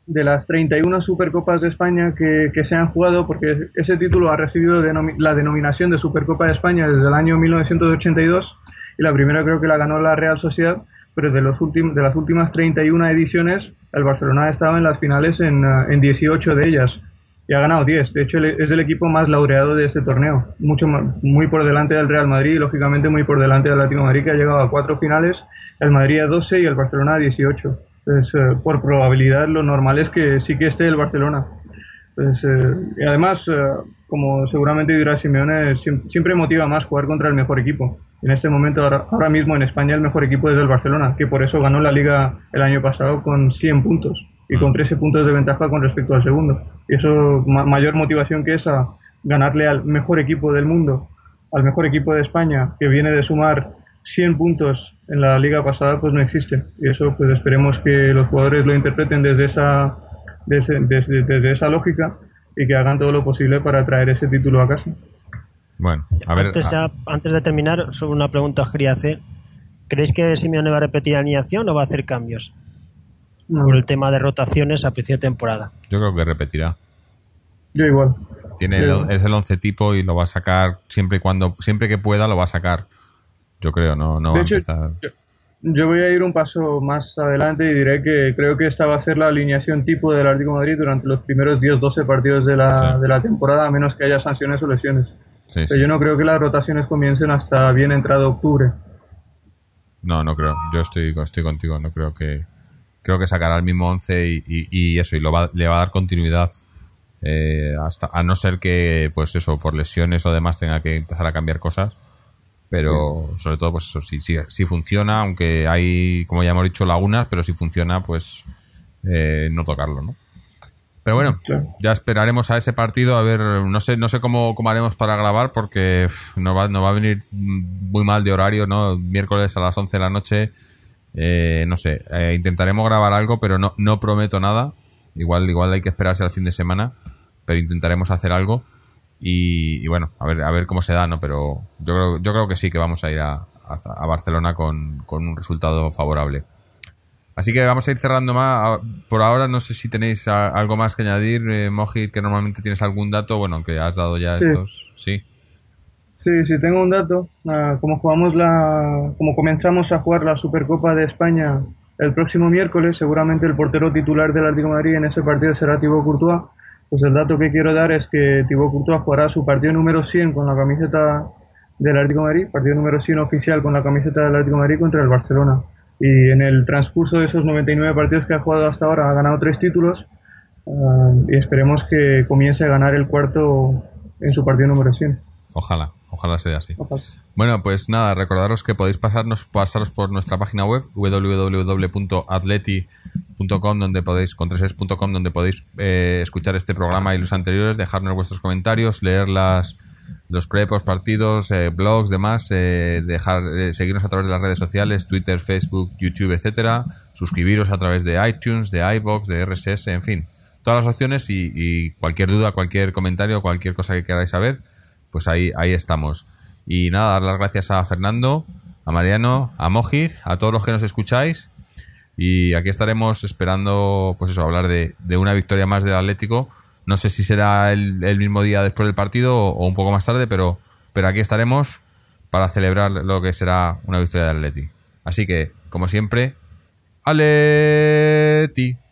de las treinta y una Supercopas de España que, que se han jugado, porque ese título ha recibido denomi la denominación de Supercopa de España desde el año mil novecientos ochenta y dos, y la primera creo que la ganó la Real Sociedad, pero de, los últimos, de las últimas treinta y una ediciones, el Barcelona ha estado en las finales en, en dieciocho de ellas, y ha ganado diez. De hecho, es el equipo más laureado de este torneo, mucho más, muy por delante del Real Madrid y lógicamente muy por delante del Atlético de Madrid, que ha llegado a cuatro finales, el Madrid a doce y el Barcelona a dieciocho. Pues, eh, por probabilidad lo normal es que sí que esté el Barcelona. Pues, eh, y además, eh, como seguramente dirá Simeone, siempre, siempre motiva más jugar contra el mejor equipo. En este momento, ahora, ahora mismo en España, el mejor equipo es el Barcelona, que por eso ganó la Liga el año pasado con cien puntos y con trece puntos de ventaja con respecto al segundo. Y eso, ma mayor motivación que esa, ganarle al mejor equipo del mundo, al mejor equipo de España, que viene de sumar cien puntos en la liga pasada, pues no existe. Y eso, pues esperemos que los jugadores lo interpreten desde esa, desde, desde, desde esa lógica y que hagan todo lo posible para traer ese título a casa. Bueno, a ver. Antes, ya, antes de terminar, solo una pregunta os quería hacer. ¿Creéis que Simeone va a repetir alineación o va a hacer cambios? No. Por el tema de rotaciones a principio de temporada. Yo creo que repetirá. Yo igual. Tiene Yo el, es el once tipo y lo va a sacar siempre y cuando, siempre que pueda lo va a sacar. Yo creo, no, no va de a hecho, empezar. Yo, yo voy a ir un paso más adelante y diré que creo que esta va a ser la alineación tipo del Atlético de Madrid durante los primeros diez doce partidos de la, Sí. de la temporada, a menos que haya sanciones o lesiones. Sí, Pero sí. yo no creo que las rotaciones comiencen hasta bien entrado octubre. No, no creo. Yo estoy, estoy contigo. No creo que. Creo que sacará el mismo once y, y, y eso, y lo va, le va a dar continuidad. Eh, hasta a no ser que, pues eso, por lesiones o demás tenga que empezar a cambiar cosas. Pero sobre todo, pues eso, si, si, si funciona, aunque hay, como ya hemos dicho, lagunas, pero si funciona, pues eh, no tocarlo, ¿no? Pero bueno, Claro. ya esperaremos a ese partido, a ver, no sé, no sé cómo, cómo haremos para grabar, porque uf, nos va, nos va a venir muy mal de horario, ¿no? Miércoles a las once de la noche, eh, no sé, eh, intentaremos grabar algo, pero no, no prometo nada. Igual, igual hay que esperarse al fin de semana, pero intentaremos hacer algo. Y, y bueno, a ver, a ver cómo se da, ¿no? Pero yo creo, yo creo que sí que vamos a ir a, a, a Barcelona con, con un resultado favorable. Así que vamos a ir cerrando más. Por ahora no sé si tenéis a, algo más que añadir, eh, Mojit, que normalmente tienes algún dato, bueno, que has dado ya Sí. estos. Sí. Sí, sí, tengo un dato. Uh, como jugamos la, como comenzamos a jugar la Supercopa de España el próximo miércoles, seguramente el portero titular del Atlético de Madrid en ese partido será Thibaut Courtois. Pues el dato que quiero dar es que Thibaut Courtois jugará su partido número cien con la camiseta del Atlético de Madrid, partido número cien oficial con la camiseta del Atlético de Madrid contra el Barcelona. Y en el transcurso de esos noventa y nueve partidos que ha jugado hasta ahora ha ganado tres títulos, uh, y esperemos que comience a ganar el cuarto en su partido número cien. Ojalá, ojalá sea así. Ojalá. Bueno, pues nada, recordaros que podéis pasarnos, pasaros por nuestra página web w w w punto atleti punto com, donde podéis, con tres es punto com, donde podéis eh, escuchar este programa y los anteriores, dejarnos vuestros comentarios, leer las, los prepos, partidos, eh, blogs, demás, eh, dejar, eh, seguirnos a través de las redes sociales, Twitter, Facebook, YouTube, etcétera, suscribiros a través de iTunes, de iVoox, de R S S, en fin, todas las opciones y, y cualquier duda, cualquier comentario, cualquier cosa que queráis saber, pues ahí, ahí estamos. Y nada, dar las gracias a Fernando, a Mariano, a Mojit, a todos los que nos escucháis. Y aquí estaremos esperando, pues eso, hablar de, de una victoria más del Atlético. No sé si será el, el mismo día después del partido o, o un poco más tarde, pero, pero aquí estaremos para celebrar lo que será una victoria del Atleti. Así que, como siempre, ¡Aleti!